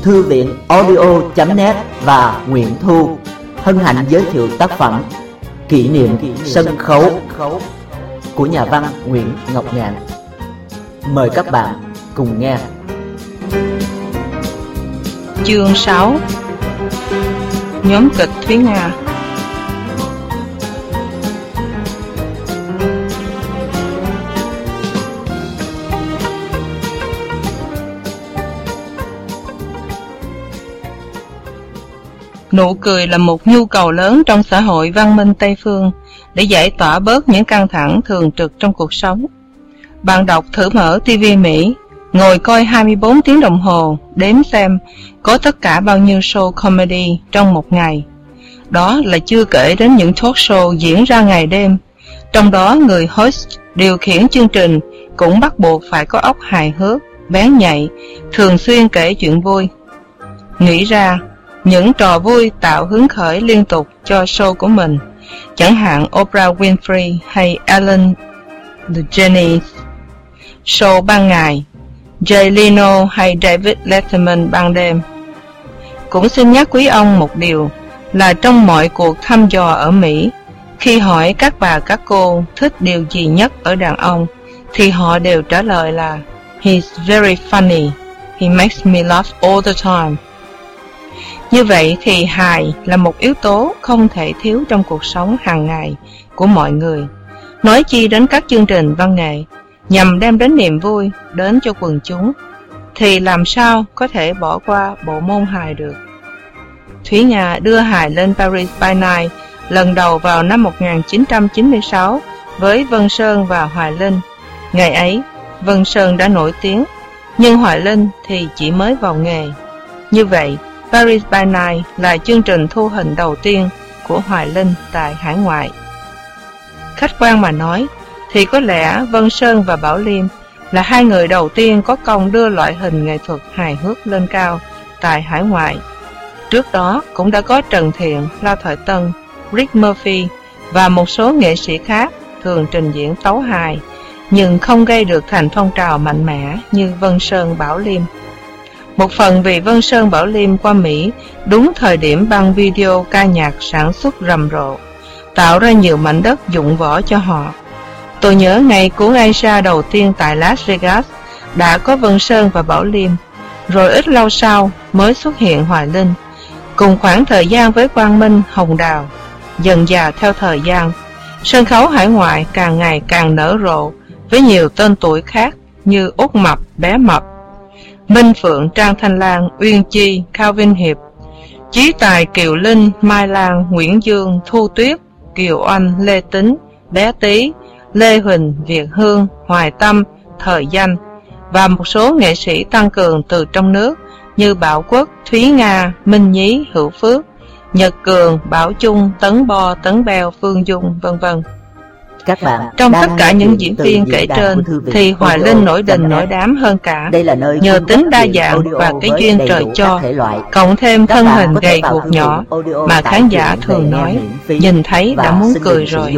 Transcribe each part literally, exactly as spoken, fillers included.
Thư viện audio chấm net và Nguyễn Thu hân hạnh giới thiệu tác phẩm Kỷ niệm sân khấu của nhà văn Nguyễn Ngọc Ngạn. Mời các bạn cùng nghe. Chương sáu. Nhóm kịch Thúy Nga. Nụ cười là một nhu cầu lớn trong xã hội văn minh Tây Phương để giải tỏa bớt những căng thẳng thường trực trong cuộc sống. Bạn đọc thử mở ti vi Mỹ, ngồi coi hai mươi bốn tiếng đồng hồ, đếm xem có tất cả bao nhiêu show comedy trong một ngày. Đó là chưa kể đến những talk show diễn ra ngày đêm. Trong đó người host điều khiển chương trình cũng bắt buộc phải có óc hài hước, bén nhạy, thường xuyên kể chuyện vui. Nghĩ ra những trò vui tạo hứng khởi liên tục cho show của mình, chẳng hạn Oprah Winfrey hay Ellen DeGeneres show ban ngày, Jay Leno hay David Letterman ban đêm. Cũng xin nhắc quý ông một điều là trong mọi cuộc thăm dò ở Mỹ, khi hỏi các bà các cô thích điều gì nhất ở đàn ông, thì họ đều trả lời là He's very funny, he makes me laugh all the time. Như vậy thì hài là một yếu tố không thể thiếu trong cuộc sống hàng ngày của mọi người, nói chi đến các chương trình văn nghệ nhằm đem đến niềm vui đến cho quần chúng, thì làm sao có thể bỏ qua bộ môn hài được. Thúy Nga đưa hài lên Paris by Night lần đầu vào năm một nghìn chín trăm chín mươi sáu với Vân Sơn và Hoài Linh. Ngày ấy, Vân Sơn đã nổi tiếng, nhưng Hoài Linh thì chỉ mới vào nghề. Như vậy, Paris by Night là chương trình thu hình đầu tiên của Hoài Linh tại hải ngoại. Khách quan mà nói, thì có lẽ Vân Sơn và Bảo Liêm là hai người đầu tiên có công đưa loại hình nghệ thuật hài hước lên cao tại hải ngoại. Trước đó cũng đã có Trần Thiện, La Thoại Tân, Rick Murphy và một số nghệ sĩ khác thường trình diễn tấu hài, nhưng không gây được thành phong trào mạnh mẽ như Vân Sơn, Bảo Liêm. Một phần vì Vân Sơn, Bảo Liêm qua Mỹ đúng thời điểm băng video ca nhạc sản xuất rầm rộ, tạo ra nhiều mảnh đất dụng võ cho họ. Tôi nhớ ngày cuốn Asia đầu tiên tại Las Vegas đã có Vân Sơn và Bảo Liêm, rồi ít lâu sau mới xuất hiện Hoài Linh, cùng khoảng thời gian với Quang Minh, Hồng Đào. Dần dà theo thời gian, sân khấu hải ngoại càng ngày càng nở rộ với nhiều tên tuổi khác như Út Mập, Bé Mập, Minh Phượng, Trang Thanh Lan, Uyên Chi, Cao Vinh Hiệp, Chí Tài, Kiều Linh, Mai Lan, Nguyễn Dương, Thu Tuyết, Kiều Oanh, Lê Tính, Bé Tí, Lê Huỳnh, Việt Hương, Hoài Tâm, Thời Danh, và một số nghệ sĩ tăng cường từ trong nước như Bảo Quốc, Thúy Nga, Minh Nhí, Hữu Phước, Nhật Cường, Bảo Trung, Tấn Bo, Tấn Beo, Phương Dung, vân vân. Các bạn trong tất cả những diễn viên kể trên thì Hoài Linh nổi đình nổi đám hơn cả, nhờ tính đa dạng và cái duyên trời cho, cộng thêm thân hình gầy guộc nhỏ mà khán giả thường nói nhìn thấy đã muốn cười rồi.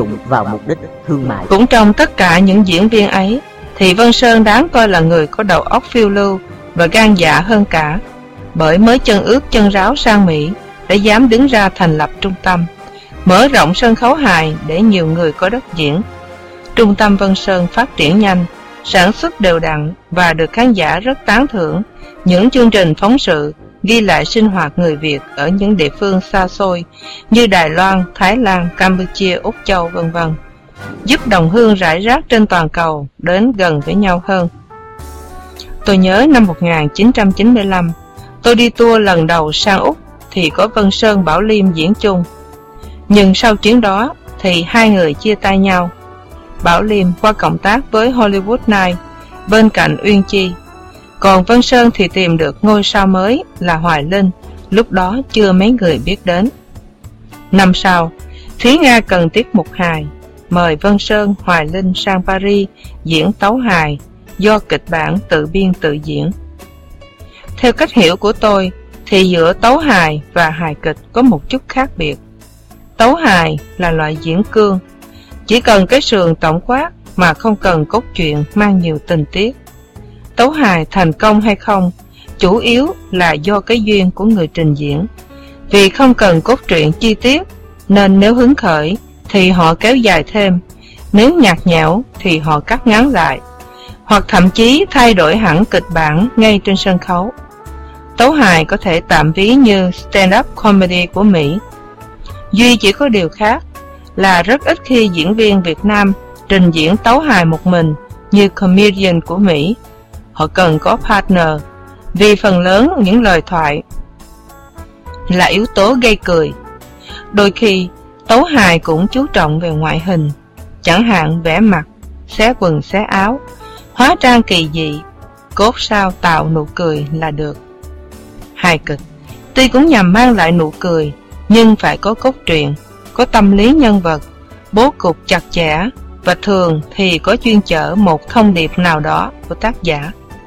Cũng trong tất cả những diễn viên ấy thì Vân Sơn đáng coi là người có đầu óc phiêu lưu và gan dạ hơn cả, bởi mới chân ướt chân ráo sang Mỹ đã dám đứng ra thành lập trung tâm, mở rộng sân khấu hài để nhiều người có đất diễn. Trung tâm Vân Sơn phát triển nhanh, sản xuất đều đặn và được khán giả rất tán thưởng những chương trình phóng sự ghi lại sinh hoạt người Việt ở những địa phương xa xôi như Đài Loan, Thái Lan, Campuchia, Úc Châu, vân vân, giúp đồng hương rải rác trên toàn cầu đến gần với nhau hơn. Tôi nhớ năm một nghìn chín trăm chín mươi lăm, tôi đi tour lần đầu sang Úc thì có Vân Sơn, Bảo Liêm diễn chung. Nhưng sau chuyến đó thì hai người chia tay nhau. Bảo Liêm qua cộng tác với Hollywood Night bên cạnh Uyên Chi, còn Vân Sơn thì tìm được ngôi sao mới là Hoài Linh, lúc đó chưa mấy người biết đến. Năm sau, Thúy Nga cần tiết mục hài, mời Vân Sơn, Hoài Linh sang Paris diễn tấu hài do kịch bản tự biên tự diễn. Theo cách hiểu của tôi thì giữa tấu hài và hài kịch có một chút khác biệt. Tấu hài là loại diễn cương, chỉ cần cái sườn tổng quát mà không cần cốt truyện mang nhiều tình tiết. Tấu hài thành công hay không chủ yếu là do cái duyên của người trình diễn. Vì không cần cốt truyện chi tiết, nên nếu hứng khởi thì họ kéo dài thêm, nếu nhạt nhẽo thì họ cắt ngắn lại, hoặc thậm chí thay đổi hẳn kịch bản ngay trên sân khấu. Tấu hài có thể tạm ví như stand-up comedy của Mỹ. Duy chỉ có điều khác là rất ít khi diễn viên Việt Nam trình diễn tấu hài một mình như comedian của Mỹ. Họ cần có partner, vì phần lớn những lời thoại là yếu tố gây cười. Đôi khi tấu hài cũng chú trọng về ngoại hình, chẳng hạn vẽ mặt, xé quần xé áo, hóa trang kỳ dị, cốt sao tạo nụ cười là được. Hài kịch tuy cũng nhằm mang lại nụ cười, nhưng phải có cốt truyện, có tâm lý nhân vật, bố cục chặt chẽ, và thường thì có chuyên chở một thông điệp nào đó của tác giả.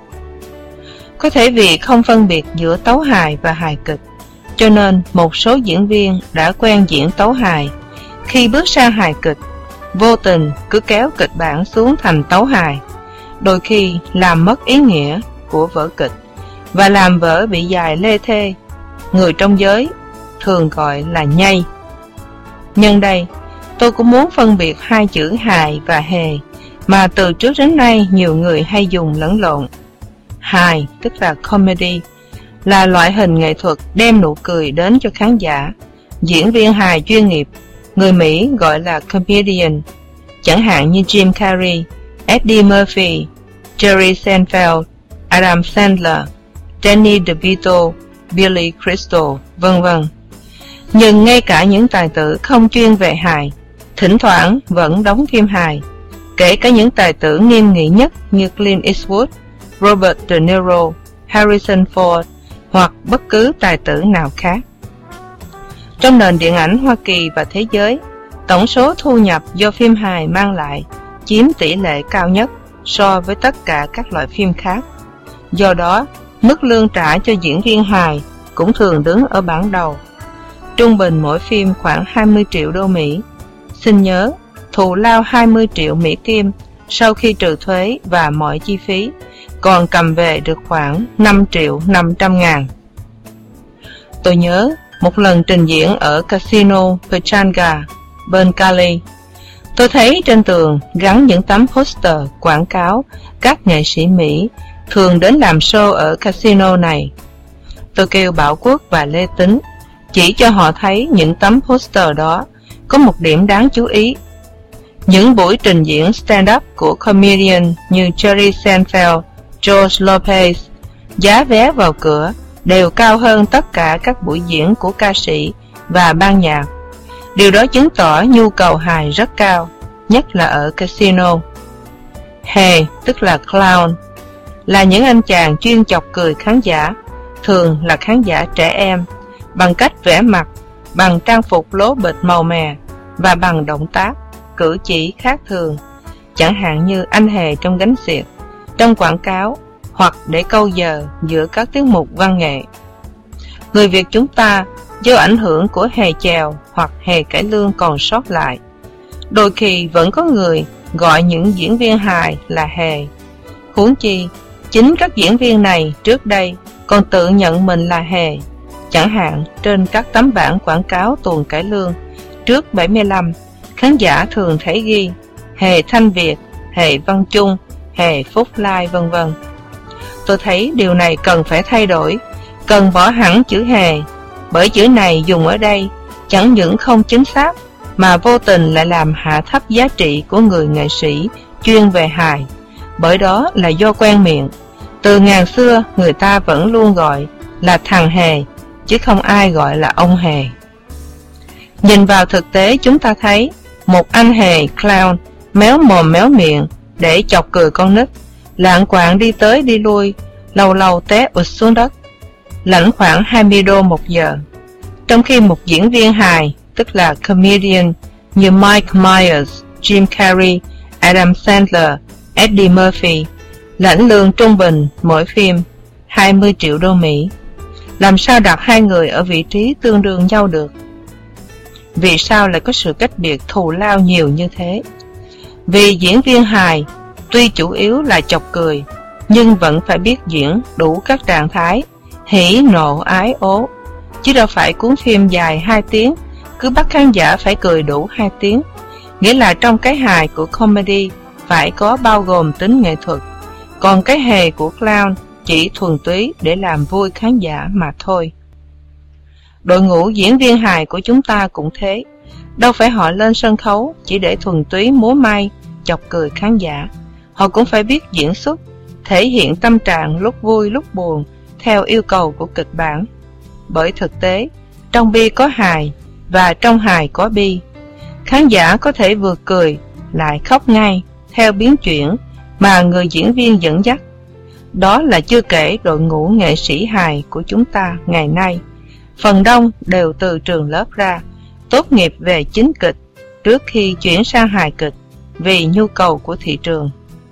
Có thể vì không phân biệt giữa tấu hài và hài kịch, cho nên một số diễn viên đã quen diễn tấu hài, khi bước sang hài kịch, vô tình cứ kéo kịch bản xuống thành tấu hài, đôi khi làm mất ý nghĩa của vở kịch và làm vở bị dài lê thê, người trong giới thường gọi là nhây. Nhân đây, tôi cũng muốn phân biệt hai chữ hài và hề mà từ trước đến nay nhiều người hay dùng lẫn lộn. Hài, tức là comedy, là loại hình nghệ thuật đem nụ cười đến cho khán giả. Diễn viên hài chuyên nghiệp, người Mỹ gọi là comedian, chẳng hạn như Jim Carrey, Eddie Murphy, Jerry Seinfeld, Adam Sandler, Danny DeVito, Billy Crystal, vân vân. Nhưng ngay cả những tài tử không chuyên về hài, thỉnh thoảng vẫn đóng phim hài, kể cả những tài tử nghiêm nghị nhất như Clint Eastwood, Robert De Niro, Harrison Ford hoặc bất cứ tài tử nào khác. Trong nền điện ảnh Hoa Kỳ và thế giới, tổng số thu nhập do phim hài mang lại chiếm tỷ lệ cao nhất so với tất cả các loại phim khác. Do đó, mức lương trả cho diễn viên hài cũng thường đứng ở bảng đầu. Trung bình mỗi phim khoảng hai mươi triệu đô Mỹ. Xin nhớ, thù lao hai mươi triệu Mỹ Kim sau khi trừ thuế và mọi chi phí, còn cầm về được khoảng năm triệu năm trăm ngàn. Tôi nhớ một lần trình diễn ở Casino Pechanga bên Cali, tôi thấy trên tường gắn những tấm poster quảng cáo các nghệ sĩ Mỹ thường đến làm show ở casino này. Tôi kêu Bảo Quốc và Lê Tính chỉ cho họ thấy những tấm poster đó. Có một điểm đáng chú ý: những buổi trình diễn stand-up của comedian như Jerry Seinfeld, George Lopez, giá vé vào cửa đều cao hơn tất cả các buổi diễn của ca sĩ và ban nhạc. Điều đó chứng tỏ nhu cầu hài rất cao, nhất là ở casino. Hề, tức là clown, là những anh chàng chuyên chọc cười khán giả, thường là khán giả trẻ em, bằng cách vẽ mặt, bằng trang phục lố bịch màu mè và bằng động tác, cử chỉ khác thường, chẳng hạn như anh Hề trong Gánh Xiệt, trong quảng cáo, hoặc để câu giờ giữa các tiết mục văn nghệ. Người Việt chúng ta, do ảnh hưởng của hề chèo hoặc hề cải lương còn sót lại, đôi khi vẫn có người gọi những diễn viên hài là hề. Huống chi, chính các diễn viên này trước đây còn tự nhận mình là hề. Chẳng hạn trên các tấm bảng quảng cáo tuồng cải lương trước bảy mươi lăm, khán giả thường thấy ghi Hề Thanh Việt, Hề Văn Trung, Hề Phúc Lai, vân vân. Tôi thấy điều này cần phải thay đổi, cần bỏ hẳn chữ hề, bởi chữ này dùng ở đây chẳng những không chính xác mà vô tình lại làm hạ thấp giá trị của người nghệ sĩ chuyên về hài, bởi đó là do quen miệng. Từ ngàn xưa người ta vẫn luôn gọi là thằng Hề, chứ không ai gọi là ông Hề. Nhìn vào thực tế chúng ta thấy một anh hề clown méo mồm méo miệng để chọc cười con nít, lạng quạng đi tới đi lui, lâu lâu té ụt xuống đất, lãnh khoảng hai mươi đô một giờ. Trong khi một diễn viên hài, tức là comedian, như Mike Myers, Jim Carrey, Adam Sandler, Eddie Murphy lãnh lương trung bình mỗi phim hai mươi triệu đô Mỹ. Làm sao đặt hai người ở vị trí tương đương nhau được? Vì sao lại có sự cách biệt thù lao nhiều như thế? Vì diễn viên hài tuy chủ yếu là chọc cười, nhưng vẫn phải biết diễn đủ các trạng thái hỉ, nộ, ái, ố, chứ đâu phải cuốn phim dài hai tiếng cứ bắt khán giả phải cười đủ hai tiếng. Nghĩa là trong cái hài của comedy phải có bao gồm tính nghệ thuật, còn cái hề của clown chỉ thuần túy để làm vui khán giả mà thôi. Đội ngũ diễn viên hài của chúng ta cũng thế, đâu phải họ lên sân khấu chỉ để thuần túy múa may chọc cười khán giả. Họ cũng phải biết diễn xuất, thể hiện tâm trạng lúc vui lúc buồn theo yêu cầu của kịch bản. Bởi thực tế, trong bi có hài và trong hài có bi. Khán giả có thể vừa cười lại khóc ngay theo biến chuyển mà người diễn viên dẫn dắt. Đó là chưa kể đội ngũ nghệ sĩ hài của chúng ta ngày nay, phần đông đều từ trường lớp ra, tốt nghiệp về chính kịch trước khi chuyển sang hài kịch vì nhu cầu của thị trường.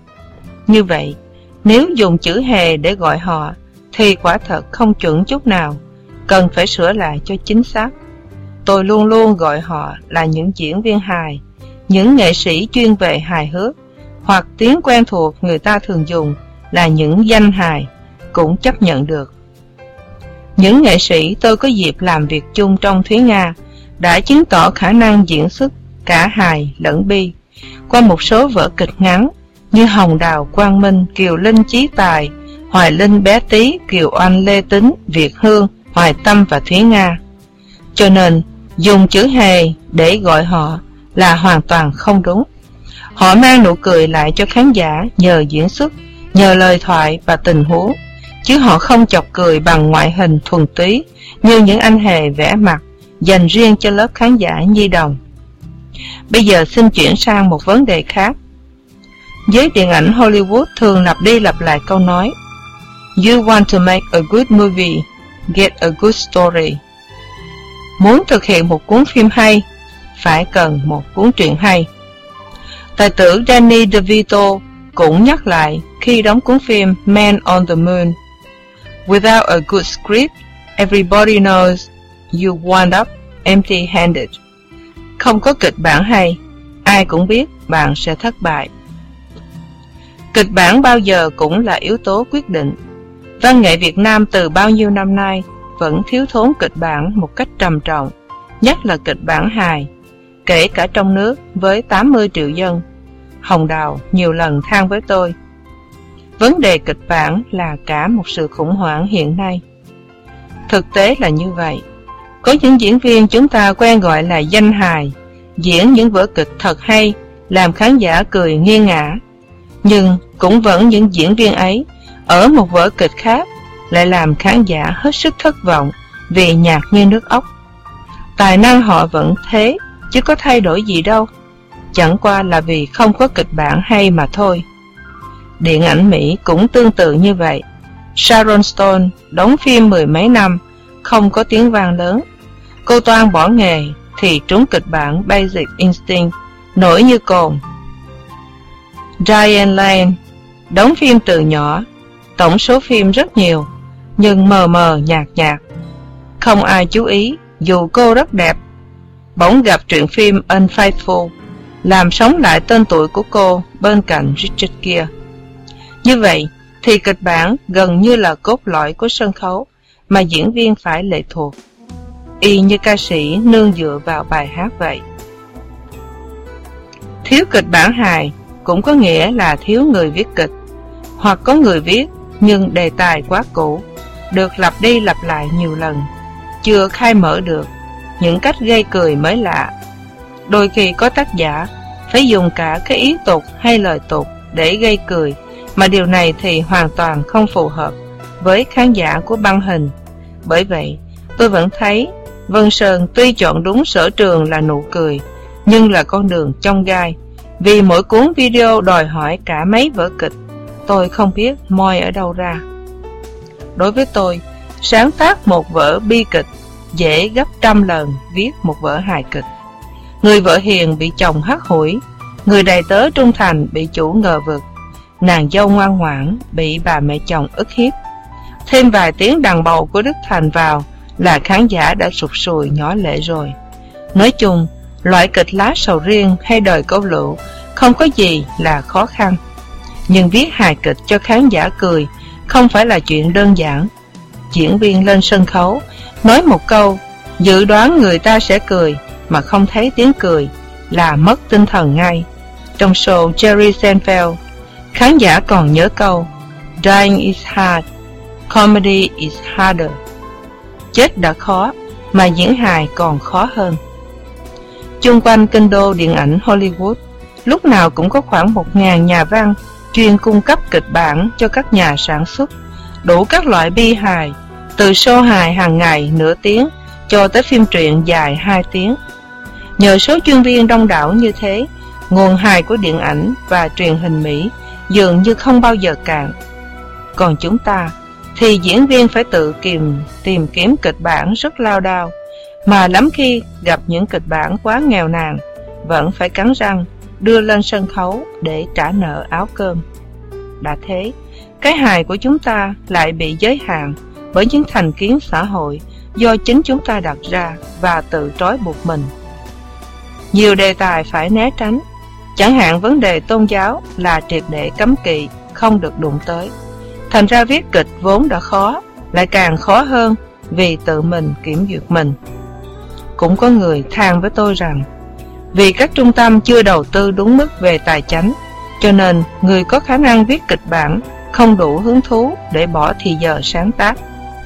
Như vậy, nếu dùng chữ hề để gọi họ thì quả thật không chuẩn chút nào, cần phải sửa lại cho chính xác. Tôi luôn luôn gọi họ là những diễn viên hài, những nghệ sĩ chuyên về hài hước, hoặc tiếng quen thuộc người ta thường dùng là những danh hài, cũng chấp nhận được. Những nghệ sĩ tôi có dịp làm việc chung trong Thúy Nga đã chứng tỏ khả năng diễn xuất cả hài lẫn bi qua một số vở kịch ngắn như Hồng Đào, Quang Minh, Kiều Linh, Chí Tài, Hoài Linh, Bé Tí, Kiều Oanh, Lê Tính, Việt Hương, Hoài Tâm và Thúy Nga. Cho nên, dùng chữ hề để gọi họ là hoàn toàn không đúng. Họ mang nụ cười lại cho khán giả nhờ diễn xuất, nhờ lời thoại và tình huống, chứ họ không chọc cười bằng ngoại hình thuần túy như những anh hề vẽ mặt dành riêng cho lớp khán giả nhi đồng. Bây giờ xin chuyển sang một vấn đề khác. Giới điện ảnh Hollywood thường lặp đi lặp lại câu nói You want to make a good movie, get a good story. Muốn thực hiện một cuốn phim hay, phải cần một cuốn truyện hay. Tài tử Danny DeVito cũng nhắc lại khi đóng cuốn phim Man on the Moon. Without a good script, everybody knows you wind up empty-handed. Không có kịch bản hay, ai cũng biết bạn sẽ thất bại. Kịch bản bao giờ cũng là yếu tố quyết định. Văn nghệ Việt Nam từ bao nhiêu năm nay vẫn thiếu thốn kịch bản một cách trầm trọng, nhất là kịch bản hài, kể cả trong nước với tám mươi triệu dân. Hồng Đào nhiều lần than với tôi, vấn đề kịch bản là cả một sự khủng hoảng hiện nay. Thực tế là như vậy. Có những diễn viên chúng ta quen gọi là danh hài, diễn những vở kịch thật hay, làm khán giả cười nghiêng ngã. Nhưng cũng vẫn những diễn viên ấy, ở một vở kịch khác, lại làm khán giả hết sức thất vọng vì nhạt như nước ốc. Tài năng họ vẫn thế, chứ có thay đổi gì đâu. Chẳng qua là vì không có kịch bản hay mà thôi. Điện ảnh Mỹ cũng tương tự như vậy. Sharon Stone đóng phim mười mấy năm, không có tiếng vang lớn. Cô toan bỏ nghề thì trúng kịch bản Basic Instinct, nổi như cồn. Diane Lane đóng phim từ nhỏ, tổng số phim rất nhiều, nhưng mờ mờ nhạt nhạt. Không ai chú ý dù cô rất đẹp. Bỗng gặp truyện phim Unfaithful, làm sống lại tên tuổi của cô bên cạnh Richard Gere. Như vậy thì kịch bản gần như là cốt lõi của sân khấu mà diễn viên phải lệ thuộc, y như ca sĩ nương dựa vào bài hát vậy. Thiếu kịch bản hài cũng có nghĩa là thiếu người viết kịch, hoặc có người viết nhưng đề tài quá cũ, được lặp đi lặp lại nhiều lần, chưa khai mở được những cách gây cười mới lạ. Đôi khi có tác giả phải dùng cả cái ý tục hay lời tục để gây cười, mà điều này thì hoàn toàn không phù hợp với khán giả của băng hình. Bởi vậy, tôi vẫn thấy Vân Sơn tuy chọn đúng sở trường là nụ cười, nhưng là con đường chông gai, vì mỗi cuốn video đòi hỏi cả mấy vở kịch, tôi không biết moi ở đâu ra. Đối với tôi, sáng tác một vở bi kịch dễ gấp trăm lần viết một vở hài kịch. Người vợ hiền bị chồng hắt hủi, người đầy tớ trung thành bị chủ ngờ vực, nàng dâu ngoan ngoãn bị bà mẹ chồng ức hiếp. Thêm vài tiếng đàn bầu của Đức Thành vào là khán giả đã sụt sùi nhỏ lệ rồi. Nói chung, loại kịch lá sầu riêng hay đời câu lựu không có gì là khó khăn. Nhưng viết hài kịch cho khán giả cười không phải là chuyện đơn giản. Diễn viên lên sân khấu nói một câu, dự đoán người ta sẽ cười mà không thấy tiếng cười là mất tinh thần ngay. Trong show Jerry Seinfeld, khán giả còn nhớ câu Dying is hard, comedy is harder. Chết đã khó, mà diễn hài còn khó hơn. Chung quanh kinh đô điện ảnh Hollywood, lúc nào cũng có khoảng một ngàn nhà văn chuyên cung cấp kịch bản cho các nhà sản xuất, đủ các loại bi hài, từ show hài hàng ngày nửa tiếng cho tới phim truyện dài hai tiếng. Nhờ số chuyên viên đông đảo như thế, nguồn hài của điện ảnh và truyền hình Mỹ dường như không bao giờ cạn. Còn chúng ta thì diễn viên phải tự kìm tìm kiếm kịch bản rất lao đao, mà lắm khi gặp những kịch bản quá nghèo nàn, vẫn phải cắn răng đưa lên sân khấu để trả nợ áo cơm. Đã thế, cái hài của chúng ta lại bị giới hạn bởi những thành kiến xã hội do chính chúng ta đặt ra và tự trói buộc mình. Nhiều đề tài phải né tránh, chẳng hạn vấn đề tôn giáo là triệt để cấm kỵ, không được đụng tới. Thành ra viết kịch vốn đã khó, lại càng khó hơn vì tự mình kiểm duyệt mình. Cũng có người than với tôi rằng, vì các trung tâm chưa đầu tư đúng mức về tài chánh, cho nên người có khả năng viết kịch bản không đủ hứng thú để bỏ thì giờ sáng tác.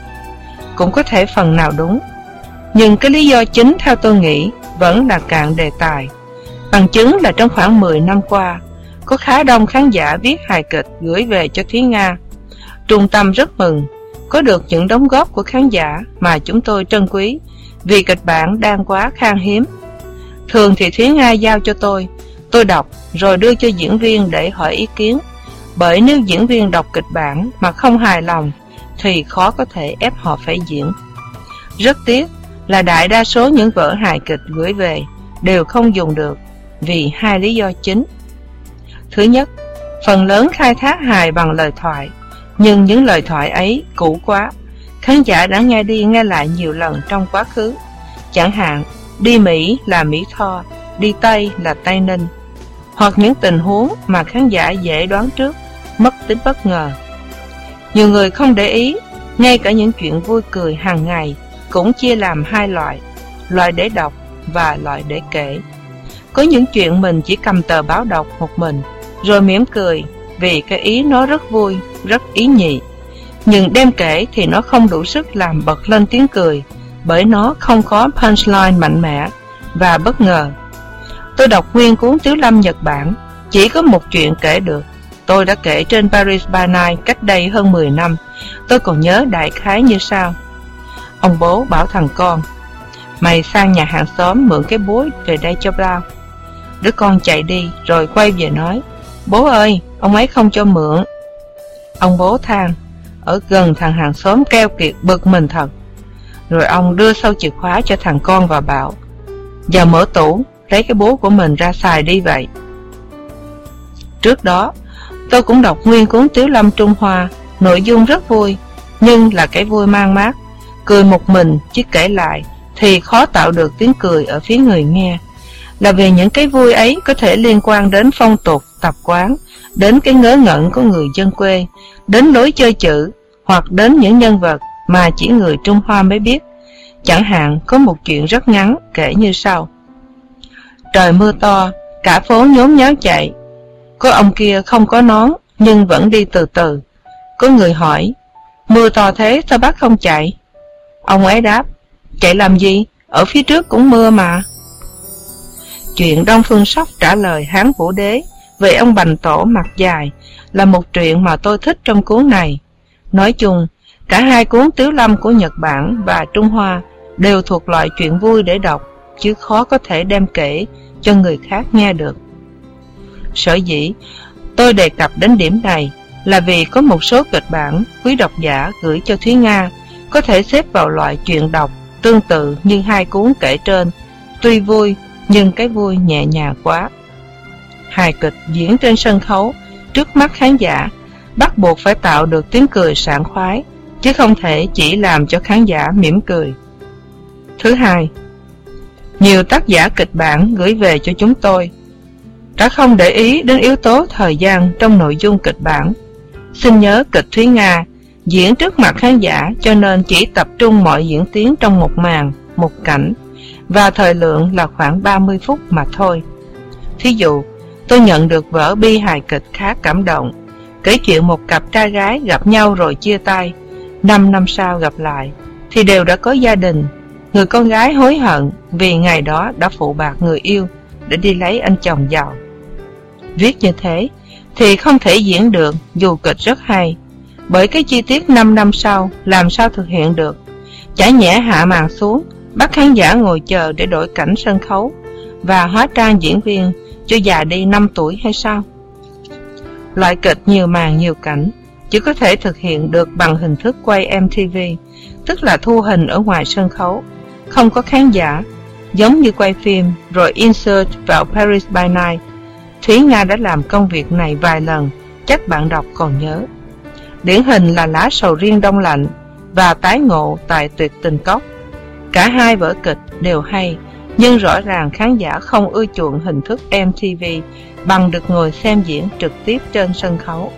Cũng có thể phần nào đúng, nhưng cái lý do chính theo tôi nghĩ vẫn là cạn đề tài. Bằng chứng là trong khoảng mười năm qua, có khá đông khán giả viết hài kịch gửi về cho Thúy Nga. Trung tâm rất mừng có được những đóng góp của khán giả mà chúng tôi trân quý, vì kịch bản đang quá khan hiếm. Thường thì Thúy Nga giao cho tôi, tôi đọc rồi đưa cho diễn viên để hỏi ý kiến, bởi nếu diễn viên đọc kịch bản mà không hài lòng thì khó có thể ép họ phải diễn. Rất tiếc là đại đa số những vở hài kịch gửi về đều không dùng được vì hai lý do chính. Thứ nhất, phần lớn khai thác hài bằng lời thoại, nhưng những lời thoại ấy cũ quá, khán giả đã nghe đi nghe lại nhiều lần trong quá khứ. Chẳng hạn, đi Mỹ là Mỹ Tho, đi Tây là Tây Ninh, hoặc những tình huống mà khán giả dễ đoán trước, mất tính bất ngờ. Nhiều người không để ý, ngay cả những chuyện vui cười hàng ngày cũng chia làm hai loại, loại để đọc và loại để kể. Có những chuyện mình chỉ cầm tờ báo đọc một mình, rồi mỉm cười vì cái ý nó rất vui, rất ý nhị. Nhưng đem kể thì nó không đủ sức làm bật lên tiếng cười, bởi nó không có punchline mạnh mẽ và bất ngờ. Tôi đọc nguyên cuốn Tiếu Lâm Nhật Bản, chỉ có một chuyện kể được. Tôi đã kể trên Paris by Night cách đây hơn mười năm. Tôi còn nhớ đại khái như sau. Ông bố bảo thằng con, mày sang nhà hàng xóm mượn cái búa về đây cho tao. Đứa con chạy đi rồi quay về nói, bố ơi, ông ấy không cho mượn. Ông bố than, ở gần thằng hàng xóm keo kiệt bực mình thật. Rồi ông đưa sâu chìa khóa cho thằng con và bảo, giờ mở tủ, lấy cái búa của mình ra xài đi vậy. Trước đó, tôi cũng đọc nguyên cuốn Tiếu Lâm Trung Hoa, nội dung rất vui, nhưng là cái vui mang mát, cười một mình chứ kể lại thì khó tạo được tiếng cười ở phía người nghe. Là vì những cái vui ấy có thể liên quan đến phong tục, tập quán, đến cái ngớ ngẩn của người dân quê, đến lối chơi chữ, hoặc đến những nhân vật mà chỉ người Trung Hoa mới biết. Chẳng hạn có một chuyện rất ngắn kể như sau. Trời mưa to, cả phố nhốn nháo chạy. Có ông kia không có nón nhưng vẫn đi từ từ. Có người hỏi, mưa to thế sao bác không chạy? Ông ấy đáp, chạy làm gì, ở phía trước cũng mưa mà. Chuyện Đông Phương Sóc trả lời Hán Vũ Đế về ông Bành Tổ mặt dài là một chuyện mà tôi thích trong cuốn này. Nói chung, cả hai cuốn Tiếu Lâm của Nhật Bản và Trung Hoa đều thuộc loại chuyện vui để đọc, chứ khó có thể đem kể cho người khác nghe được. Sở dĩ tôi đề cập đến điểm này là vì có một số kịch bản quý độc giả gửi cho Thúy Nga có thể xếp vào loại chuyện đọc tương tự như hai cuốn kể trên, tuy vui nhưng cái vui nhẹ nhàng quá. Hài kịch diễn trên sân khấu trước mắt khán giả bắt buộc phải tạo được tiếng cười sảng khoái, chứ không thể chỉ làm cho khán giả mỉm cười. Thứ hai, nhiều tác giả kịch bản gửi về cho chúng tôi. đã không để ý đến yếu tố thời gian trong nội dung kịch bản. Xin nhớ kịch Thúy Nga diễn trước mặt khán giả, cho nên chỉ tập trung mọi diễn tiến trong một màn, một cảnh, và thời lượng là khoảng ba mươi phút mà thôi. Thí dụ, tôi nhận được vở bi hài kịch khá cảm động, kể chuyện một cặp trai gái gặp nhau rồi chia tay, năm năm sau gặp lại thì đều đã có gia đình. Người con gái hối hận vì ngày đó đã phụ bạc người yêu để đi lấy anh chồng giàu. Viết như thế thì không thể diễn được dù kịch rất hay, bởi cái chi tiết năm năm sau làm sao thực hiện được? Chả nhẽ hạ màn xuống, bắt khán giả ngồi chờ để đổi cảnh sân khấu và hóa trang diễn viên cho già đi năm tuổi hay sao? Loại kịch nhiều màn nhiều cảnh chỉ có thể thực hiện được bằng hình thức quay em tê vê, tức là thu hình ở ngoài sân khấu, không có khán giả, giống như quay phim rồi insert vào Paris by Night. Thúy Nga đã làm công việc này vài lần, chắc bạn đọc còn nhớ. Điển hình là Lá sầu riêng đông lạnh và Tái ngộ tại Tuyệt tình cốc. Cả hai vở kịch đều hay, nhưng rõ ràng khán giả không ưa chuộng hình thức em tê vê bằng được ngồi xem diễn trực tiếp trên sân khấu.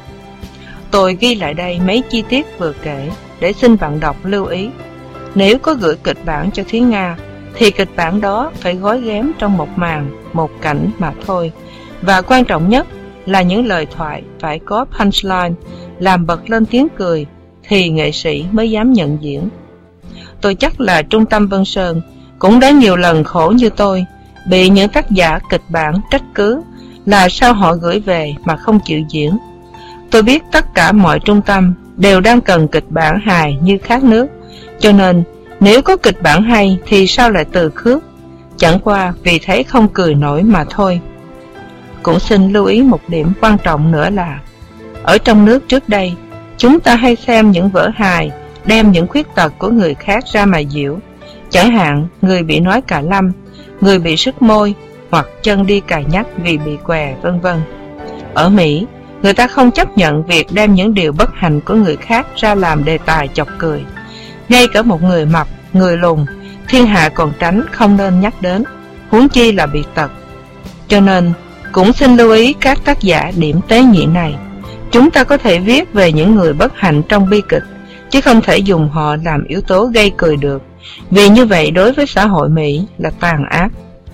Tôi ghi lại đây mấy chi tiết vừa kể để xin bạn đọc lưu ý. Nếu có gửi kịch bản cho Thúy Nga thì kịch bản đó phải gói ghém trong một màn, một cảnh mà thôi. Và quan trọng nhất là những lời thoại phải có punchline, làm bật lên tiếng cười thì nghệ sĩ mới dám nhận diễn. Tôi chắc là Trung tâm Vân Sơn cũng đã nhiều lần khổ như tôi, bị những tác giả kịch bản trách cứ là sao họ gửi về mà không chịu diễn. Tôi biết tất cả mọi trung tâm đều đang cần kịch bản hài như khát nước, cho nên nếu có kịch bản hay thì sao lại từ khước, chẳng qua vì thấy không cười nổi mà thôi. Cũng xin lưu ý một điểm quan trọng nữa là ở trong nước trước đây, chúng ta hay xem những vở hài đem những khuyết tật của người khác ra mà giễu, chẳng hạn người bị nói cà lâm, người bị sứt môi hoặc chân đi cài nhắc vì bị què, vân vân. Ở Mỹ, người ta không chấp nhận việc đem những điều bất hạnh của người khác ra làm đề tài chọc cười. Ngay cả một người mập, người lùn, thiên hạ còn tránh không nên nhắc đến, huống chi là bị tật. Cho nên, cũng xin lưu ý các tác giả điểm tế nhị này. Chúng ta có thể viết về những người bất hạnh trong bi kịch, chứ không thể dùng họ làm yếu tố gây cười được, vì như vậy đối với xã hội Mỹ là tàn ác.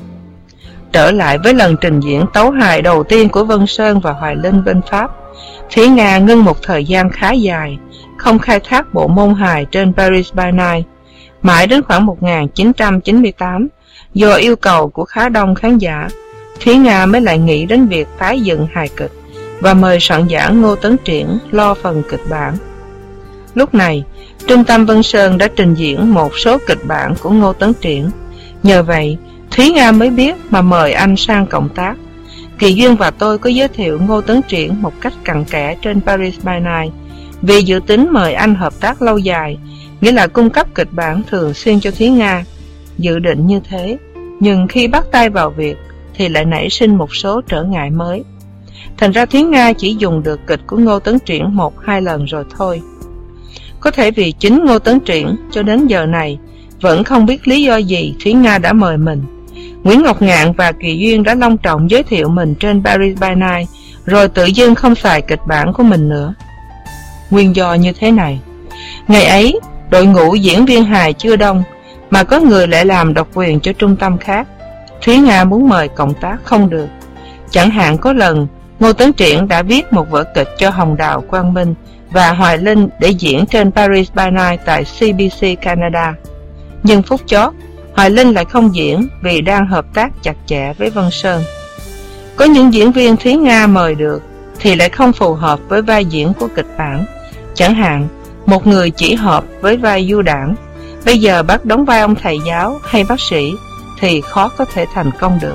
Trở lại với lần trình diễn tấu hài đầu tiên của Vân Sơn và Hoài Linh bên Pháp, Thúy Nga ngưng một thời gian khá dài, không khai thác bộ môn hài trên Paris by Night. Mãi đến khoảng một nghìn chín trăm chín mươi tám, do yêu cầu của khá đông khán giả, Thúy Nga mới lại nghĩ đến việc tái dựng hài kịch và mời soạn giả Ngô Tấn Triển lo phần kịch bản. Lúc này, Trung tâm Vân Sơn đã trình diễn một số kịch bản của Ngô Tấn Triển. Nhờ vậy, Thúy Nga mới biết mà mời anh sang cộng tác. Kỳ Duyên và tôi có giới thiệu Ngô Tấn Triển một cách cặn kẽ trên Paris by Night, vì dự tính mời anh hợp tác lâu dài, nghĩa là cung cấp kịch bản thường xuyên cho Thúy Nga. Dự định như thế, nhưng khi bắt tay vào việc thì lại nảy sinh một số trở ngại mới. Thành ra Thúy Nga chỉ dùng được kịch của Ngô Tấn Triển một hai lần rồi thôi. Có thể vì chính Ngô Tấn Triển cho đến giờ này vẫn không biết lý do gì Thúy Nga đã mời mình. Nguyễn Ngọc Ngạn và Kỳ Duyên đã long trọng giới thiệu mình trên Paris by Night, rồi tự dưng không xài kịch bản của mình nữa. Nguyên do như thế này: ngày ấy, đội ngũ diễn viên hài chưa đông, mà có người lại làm độc quyền cho trung tâm khác. Thúy Nga muốn mời cộng tác không được. Chẳng hạn có lần, Ngô Tấn Triển đã viết một vở kịch cho Hồng Đào, Quang Minh và Hoài Linh để diễn trên Paris by Night tại xê bê xê Canada. Nhưng phút chót, Hoài Linh lại không diễn vì đang hợp tác chặt chẽ với Vân Sơn. Có những diễn viên Thúy Nga mời được thì lại không phù hợp với vai diễn của kịch bản. Chẳng hạn, một người chỉ hợp với vai du đảng, bây giờ bắt đóng vai ông thầy giáo hay bác sĩ thì khó có thể thành công được.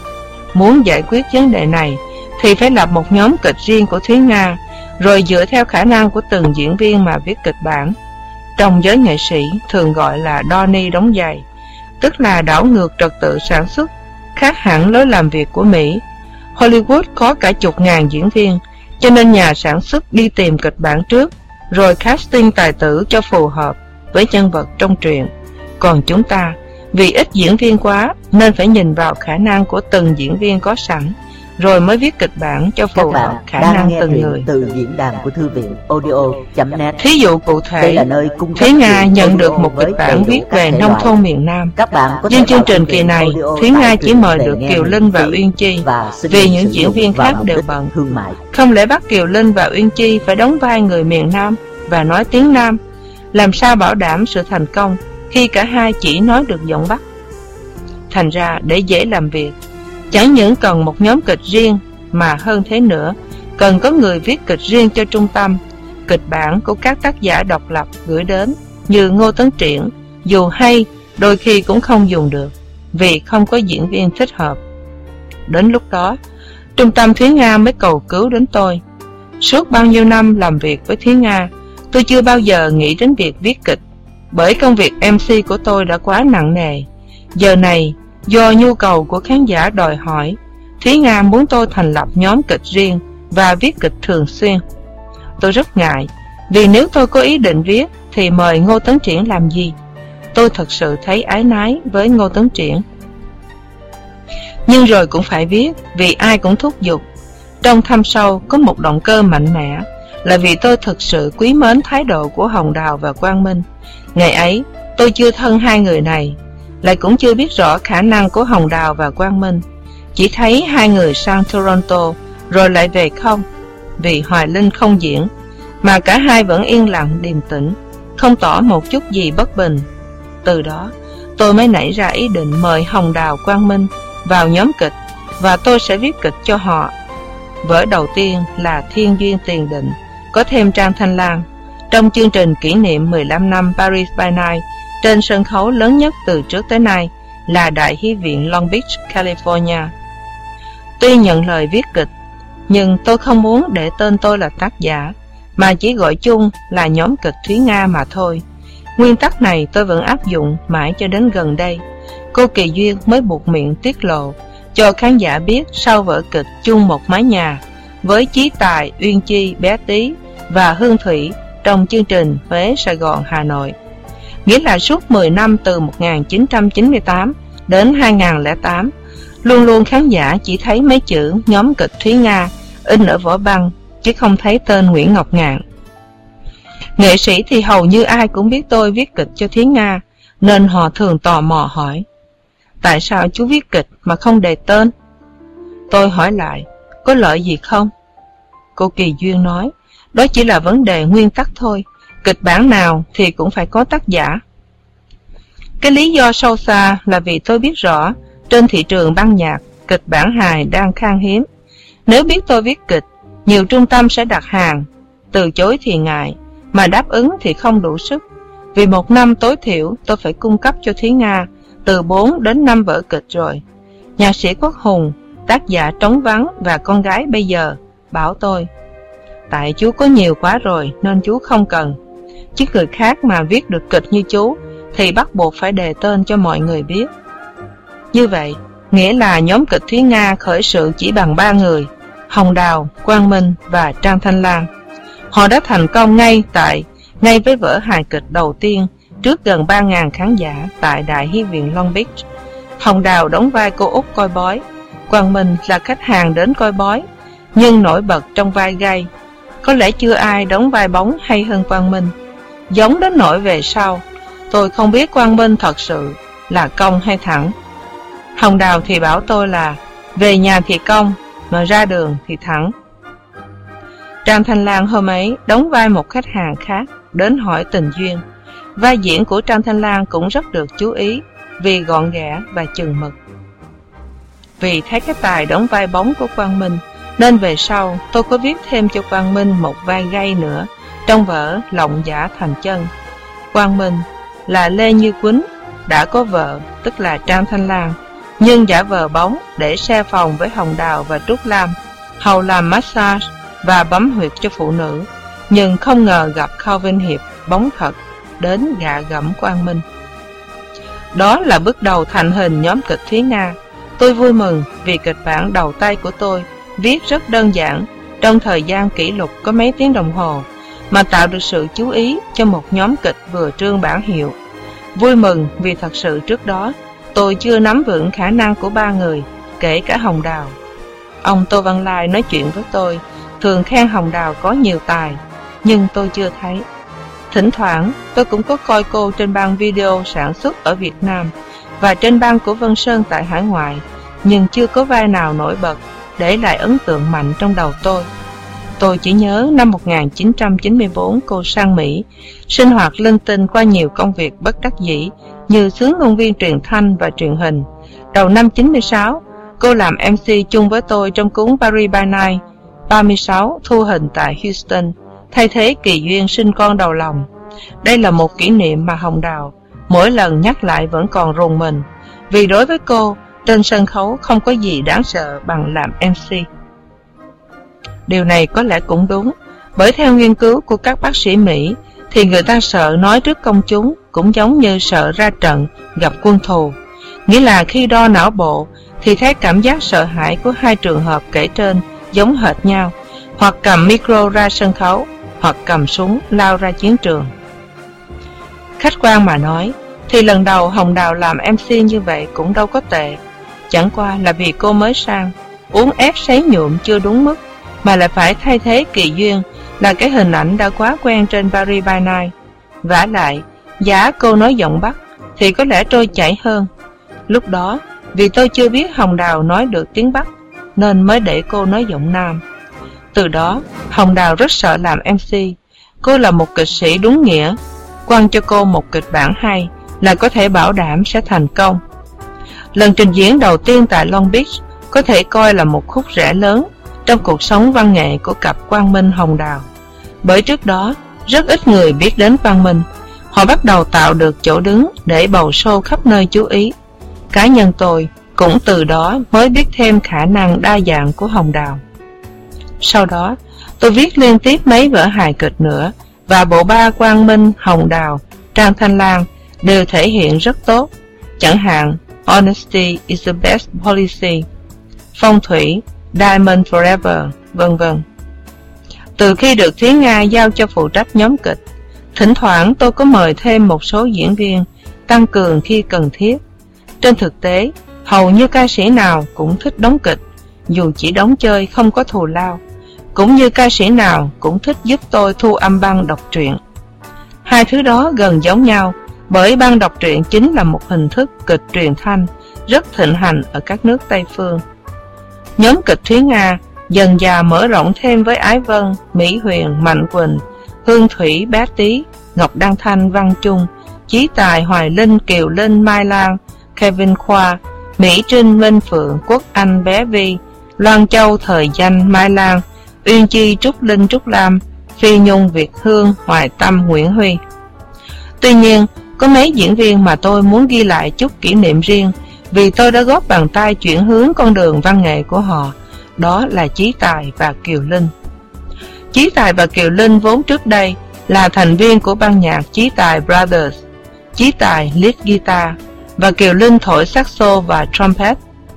Muốn giải quyết vấn đề này thì phải lập một nhóm kịch riêng của Thúy Nga, rồi dựa theo khả năng của từng diễn viên mà viết kịch bản. Trong giới nghệ sĩ thường gọi là Donnie đóng giày, tức là đảo ngược trật tự sản xuất, khác hẳn lối làm việc của Mỹ. Hollywood có cả chục ngàn diễn viên, cho nên nhà sản xuất đi tìm kịch bản trước, rồi casting tài tử cho phù hợp với nhân vật trong truyện. Còn chúng ta, vì ít diễn viên quá nên phải nhìn vào khả năng của từng diễn viên có sẵn, rồi mới viết kịch bản cho phù hợp khả năng từng người. Từ diễn đàn của thư viện audio chấm net. Thí dụ cụ thể, đây là nơi cung cấp Thúy Nga nhận được một kịch bản viết về nông thôn miền Nam. Các bạn có nhưng chương trình kỳ này, Thúy Nga chỉ mời được Kiều Linh và Uyên Chi vì những diễn viên khác đều bận. Không lẽ bắt Kiều Linh và Uyên Chi phải đóng vai người miền Nam và nói tiếng Nam? Làm sao bảo đảm sự thành công khi cả hai chỉ nói được giọng Bắc? Thành ra để dễ làm việc, chẳng những cần một nhóm kịch riêng, mà hơn thế nữa, cần có người viết kịch riêng cho trung tâm. Kịch bản của các tác giả độc lập gửi đến như Ngô Tấn Triển, dù hay, đôi khi cũng không dùng được, vì không có diễn viên thích hợp. Đến lúc đó, trung tâm Thúy Nga mới cầu cứu đến tôi. Suốt bao nhiêu năm làm việc với Thúy Nga, tôi chưa bao giờ nghĩ đến việc viết kịch, bởi công việc em xê của tôi đã quá nặng nề. Giờ này, do nhu cầu của khán giả đòi hỏi, Thúy Nga muốn tôi thành lập nhóm kịch riêng và viết kịch thường xuyên. Tôi rất ngại, vì nếu tôi có ý định viết thì mời Ngô Tấn Triển làm gì? Tôi thật sự thấy áy náy với Ngô Tấn Triển. Nhưng rồi cũng phải viết, vì ai cũng thúc giục. Trong thâm sâu có một động cơ mạnh mẽ, là vì tôi thực sự quý mến thái độ của Hồng Đào và Quang Minh. Ngày ấy, tôi chưa thân hai người này, lại cũng chưa biết rõ khả năng của Hồng Đào và Quang Minh. Chỉ thấy hai người sang Toronto rồi lại về không, vì Hoài Linh không diễn, mà cả hai vẫn yên lặng điềm tĩnh, không tỏ một chút gì bất bình. Từ đó, tôi mới nảy ra ý định mời Hồng Đào, Quang Minh vào nhóm kịch, và tôi sẽ viết kịch cho họ. Vở đầu tiên là Thiên Duyên Tiền Định, có thêm Trang Thanh Lan, trong chương trình kỷ niệm mười lăm năm Paris by Night, trên sân khấu lớn nhất từ trước tới nay là Đại Hy viện Long Beach, California. Tuy nhận lời viết kịch, nhưng tôi không muốn để tên tôi là tác giả, mà chỉ gọi chung là nhóm kịch Thúy Nga mà thôi. Nguyên tắc này tôi vẫn áp dụng mãi cho đến gần đây. Cô Kỳ Duyên mới buộc miệng tiết lộ cho khán giả biết sau vở kịch Chung Một Mái Nhà với Chí Tài, Uyên Chi, Bé Tí và Hương Thủy trong chương trình Huế, Sài Gòn, Hà Nội. Nghĩa là suốt mười năm từ một nghìn chín trăm chín mươi tám đến hai nghìn không trăm lẻ tám, luôn luôn khán giả chỉ thấy mấy chữ nhóm kịch Thúy Nga in ở vở băng, chứ không thấy tên Nguyễn Ngọc Ngạn. Nghệ sĩ thì hầu như ai cũng biết tôi viết kịch cho Thúy Nga, nên họ thường tò mò hỏi: tại sao chú viết kịch mà không đề tên? Tôi hỏi lại: có lợi gì không? Cô Kỳ Duyên nói: đó chỉ là vấn đề nguyên tắc thôi, kịch bản nào thì cũng phải có tác giả. Cái lý do sâu xa là vì tôi biết rõ trên thị trường băng nhạc, kịch bản hài đang khan hiếm. Nếu biết tôi viết kịch, nhiều trung tâm sẽ đặt hàng, từ chối thì ngại, mà đáp ứng thì không đủ sức. Vì một năm tối thiểu tôi phải cung cấp cho Thúy Nga từ bốn đến năm vở kịch rồi. Nhạc sĩ Quốc Hùng, tác giả Trống Vắng và Con Gái Bây Giờ, bảo tôi: tại chú có nhiều quá rồi nên chú không cần. Chứ người khác mà viết được kịch như chú thì bắt buộc phải đề tên cho mọi người biết. Như vậy, nghĩa là nhóm kịch Thúy Nga khởi sự chỉ bằng ba người: Hồng Đào, Quang Minh và Trang Thanh Lan. Họ đã thành công ngay tại ngay với vở hài kịch đầu tiên trước gần ba nghìn khán giả tại Đại Hy viện Long Beach. Hồng Đào đóng vai cô út coi bói, Quang Minh là khách hàng đến coi bói, nhưng nổi bật trong vai gay. Có lẽ chưa ai đóng vai bóng hay hơn Quang Minh, giống đến nỗi về sau tôi không biết Quang Minh thật sự là công hay thẳng. Hồng Đào thì bảo tôi là về nhà thì công, mà ra đường thì thẳng. Trang Thanh Lan hôm ấy đóng vai một khách hàng khác đến hỏi tình duyên. Vai diễn của Trang Thanh Lan cũng rất được chú ý vì gọn ghẽ và chừng mực. Vì thấy cái tài đóng vai bóng của Quang Minh, nên về sau tôi có viết thêm cho Quang Minh một vai gay nữa trong vở Lộng Giả Thành Chân. Quang Minh là Lê Như Quýnh, đã có vợ tức là Trang Thanh Lan, nhưng giả vờ bóng để xe phòng với Hồng Đào và Trúc Lam, hầu làm massage và bấm huyệt cho phụ nữ, nhưng không ngờ gặp Khâu Vinh Hiệp bóng thật đến gạ gẫm Quang Minh. Đó là bước đầu thành hình nhóm kịch Thúy Nga. Tôi vui mừng vì kịch bản đầu tay của tôi viết rất đơn giản, trong thời gian kỷ lục có mấy tiếng đồng hồ, mà tạo được sự chú ý cho một nhóm kịch vừa trương bản hiệu. Vui mừng vì thật sự trước đó tôi chưa nắm vững khả năng của ba người, kể cả Hồng Đào. Ông Tô Văn Lai nói chuyện với tôi, thường khen Hồng Đào có nhiều tài, nhưng tôi chưa thấy. Thỉnh thoảng, tôi cũng có coi cô trên băng video sản xuất ở Việt Nam và trên băng của Vân Sơn tại hải ngoại, nhưng chưa có vai nào nổi bật, để lại ấn tượng mạnh trong đầu tôi. Tôi chỉ nhớ năm một nghìn chín trăm chín mươi tư cô sang Mỹ, sinh hoạt linh tinh qua nhiều công việc bất đắc dĩ như xướng ngôn viên truyền thanh và truyền hình. Đầu năm chín mươi sáu, cô làm em xê chung với tôi trong cuốn Paris by Night ba mươi sáu thu hình tại Houston, thay thế Kỳ Duyên sinh con đầu lòng. Đây là một kỷ niệm mà Hồng Đào mỗi lần nhắc lại vẫn còn rùng mình, vì đối với cô, trên sân khấu không có gì đáng sợ bằng làm em xê. Điều này có lẽ cũng đúng, bởi theo nghiên cứu của các bác sĩ Mỹ thì người ta sợ nói trước công chúng cũng giống như sợ ra trận gặp quân thù. Nghĩa là khi đo não bộ thì thấy cảm giác sợ hãi của hai trường hợp kể trên giống hệt nhau, hoặc cầm micro ra sân khấu, hoặc cầm súng lao ra chiến trường. Khách quan mà nói thì lần đầu Hồng Đào làm em xê như vậy cũng đâu có tệ. Chẳng qua là vì cô mới sang, uống ép sấy nhuộm chưa đúng mức, mà lại phải thay thế Kỳ Duyên là cái hình ảnh đã quá quen trên Paris by Night. Vả lại, giá cô nói giọng Bắc thì có lẽ trôi chảy hơn. Lúc đó, vì tôi chưa biết Hồng Đào nói được tiếng Bắc, nên mới để cô nói giọng Nam. Từ đó, Hồng Đào rất sợ làm em xê. Cô là một kịch sĩ đúng nghĩa, quăng cho cô một kịch bản hay là có thể bảo đảm sẽ thành công. Lần trình diễn đầu tiên tại Long Beach có thể coi là một khúc rẽ lớn trong cuộc sống văn nghệ của cặp Quang Minh Hồng Đào. Bởi trước đó, rất ít người biết đến Quang Minh. Họ bắt đầu tạo được chỗ đứng để bầu show khắp nơi chú ý. Cá nhân tôi cũng từ đó mới biết thêm khả năng đa dạng của Hồng Đào. Sau đó, tôi viết liên tiếp mấy vở hài kịch nữa, và bộ ba Quang Minh, Hồng Đào, Trang Thanh Lan đều thể hiện rất tốt. Chẳng hạn Honesty is the best policy, Phong thủy, Diamond Forever, vân vân. Từ khi được Thúy Nga giao cho phụ trách nhóm kịch, thỉnh thoảng tôi có mời thêm một số diễn viên, tăng cường khi cần thiết. Trên thực tế, hầu như ca sĩ nào cũng thích đóng kịch, dù chỉ đóng chơi không có thù lao, cũng như ca sĩ nào cũng thích giúp tôi thu âm băng đọc truyện. Hai thứ đó gần giống nhau, bởi băng đọc truyện chính là một hình thức kịch truyền thanh rất thịnh hành ở các nước Tây Phương. Nhóm kịch Thúy Nga dần dà mở rộng thêm với Ái Vân, Mỹ Huyền, Mạnh Quỳnh, Hương Thủy, Bé Tí, Ngọc Đăng Thanh, Văn Trung, Chí Tài, Hoài Linh, Kiều Linh, Mai Lan, Kevin Khoa, Mỹ Trinh, Minh Phượng, Quốc Anh, Bé Vi, Loan Châu, Thời Danh, Mai Lan, Uyên Chi, Trúc Linh, Trúc Lam, Phi Nhung, Việt Hương, Hoài Tâm, Nguyễn Huy. Tuy nhiên, có mấy diễn viên mà tôi muốn ghi lại chút kỷ niệm riêng, vì tôi đã góp bàn tay chuyển hướng con đường văn nghệ của họ, đó là Chí Tài và Kiều Linh. Chí Tài và Kiều Linh vốn trước đây là thành viên của ban nhạc Chí Tài Brothers. Chí Tài lead guitar và Kiều Linh thổi saxo và trumpet.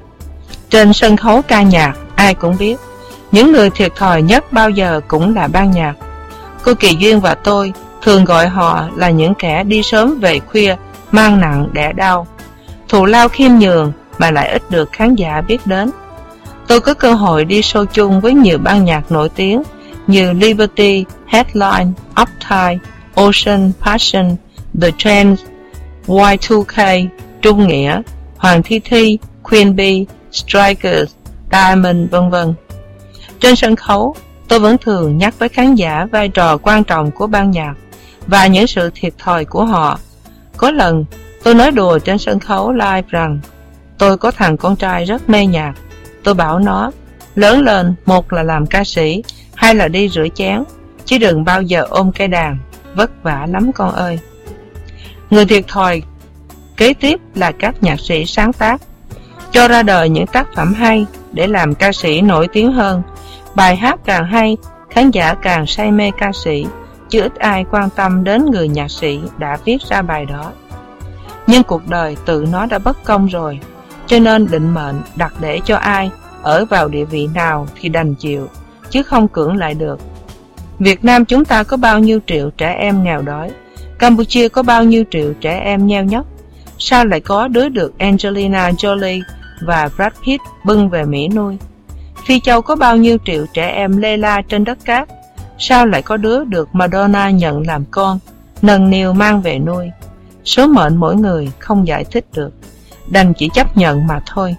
Trên sân khấu ca nhạc, ai cũng biết, những người thiệt thòi nhất bao giờ cũng là ban nhạc. Cô Kỳ Duyên và tôi thường gọi họ là những kẻ đi sớm về khuya, mang nặng đẻ đau, thù lao khiêm nhường mà lại ít được khán giả biết đến. Tôi có cơ hội đi show chung với nhiều ban nhạc nổi tiếng như Liberty, Headline, Uptime, Ocean, Passion, The Trends, Y hai K, Trung Nghĩa, Hoàng Thi Thi, Queen Bee, Strikers, Diamond, vân vân. Trên sân khấu, tôi vẫn thường nhắc với khán giả vai trò quan trọng của ban nhạc và những sự thiệt thòi của họ. Có lần, tôi nói đùa trên sân khấu live rằng tôi có thằng con trai rất mê nhạc. Tôi bảo nó, lớn lên một là làm ca sĩ, hai là đi rửa chén, chứ đừng bao giờ ôm cây đàn, vất vả lắm con ơi. Người thiệt thòi kế tiếp là các nhạc sĩ sáng tác, cho ra đời những tác phẩm hay để làm ca sĩ nổi tiếng hơn. Bài hát càng hay, khán giả càng say mê ca sĩ, chứ ít ai quan tâm đến người nhạc sĩ đã viết ra bài đó. Nhưng cuộc đời tự nó đã bất công rồi, cho nên định mệnh đặt để cho ai ở vào địa vị nào thì đành chịu, chứ không cưỡng lại được. Việt Nam chúng ta có bao nhiêu triệu trẻ em nghèo đói, Campuchia có bao nhiêu triệu trẻ em nheo nhóc, sao lại có đứa được Angelina Jolie và Brad Pitt bưng về Mỹ nuôi? Phi Châu có bao nhiêu triệu trẻ em lê la trên đất cát, sao lại có đứa được Madonna nhận làm con, nâng niu mang về nuôi? Số mệnh mỗi người không giải thích được, đành chỉ chấp nhận mà thôi.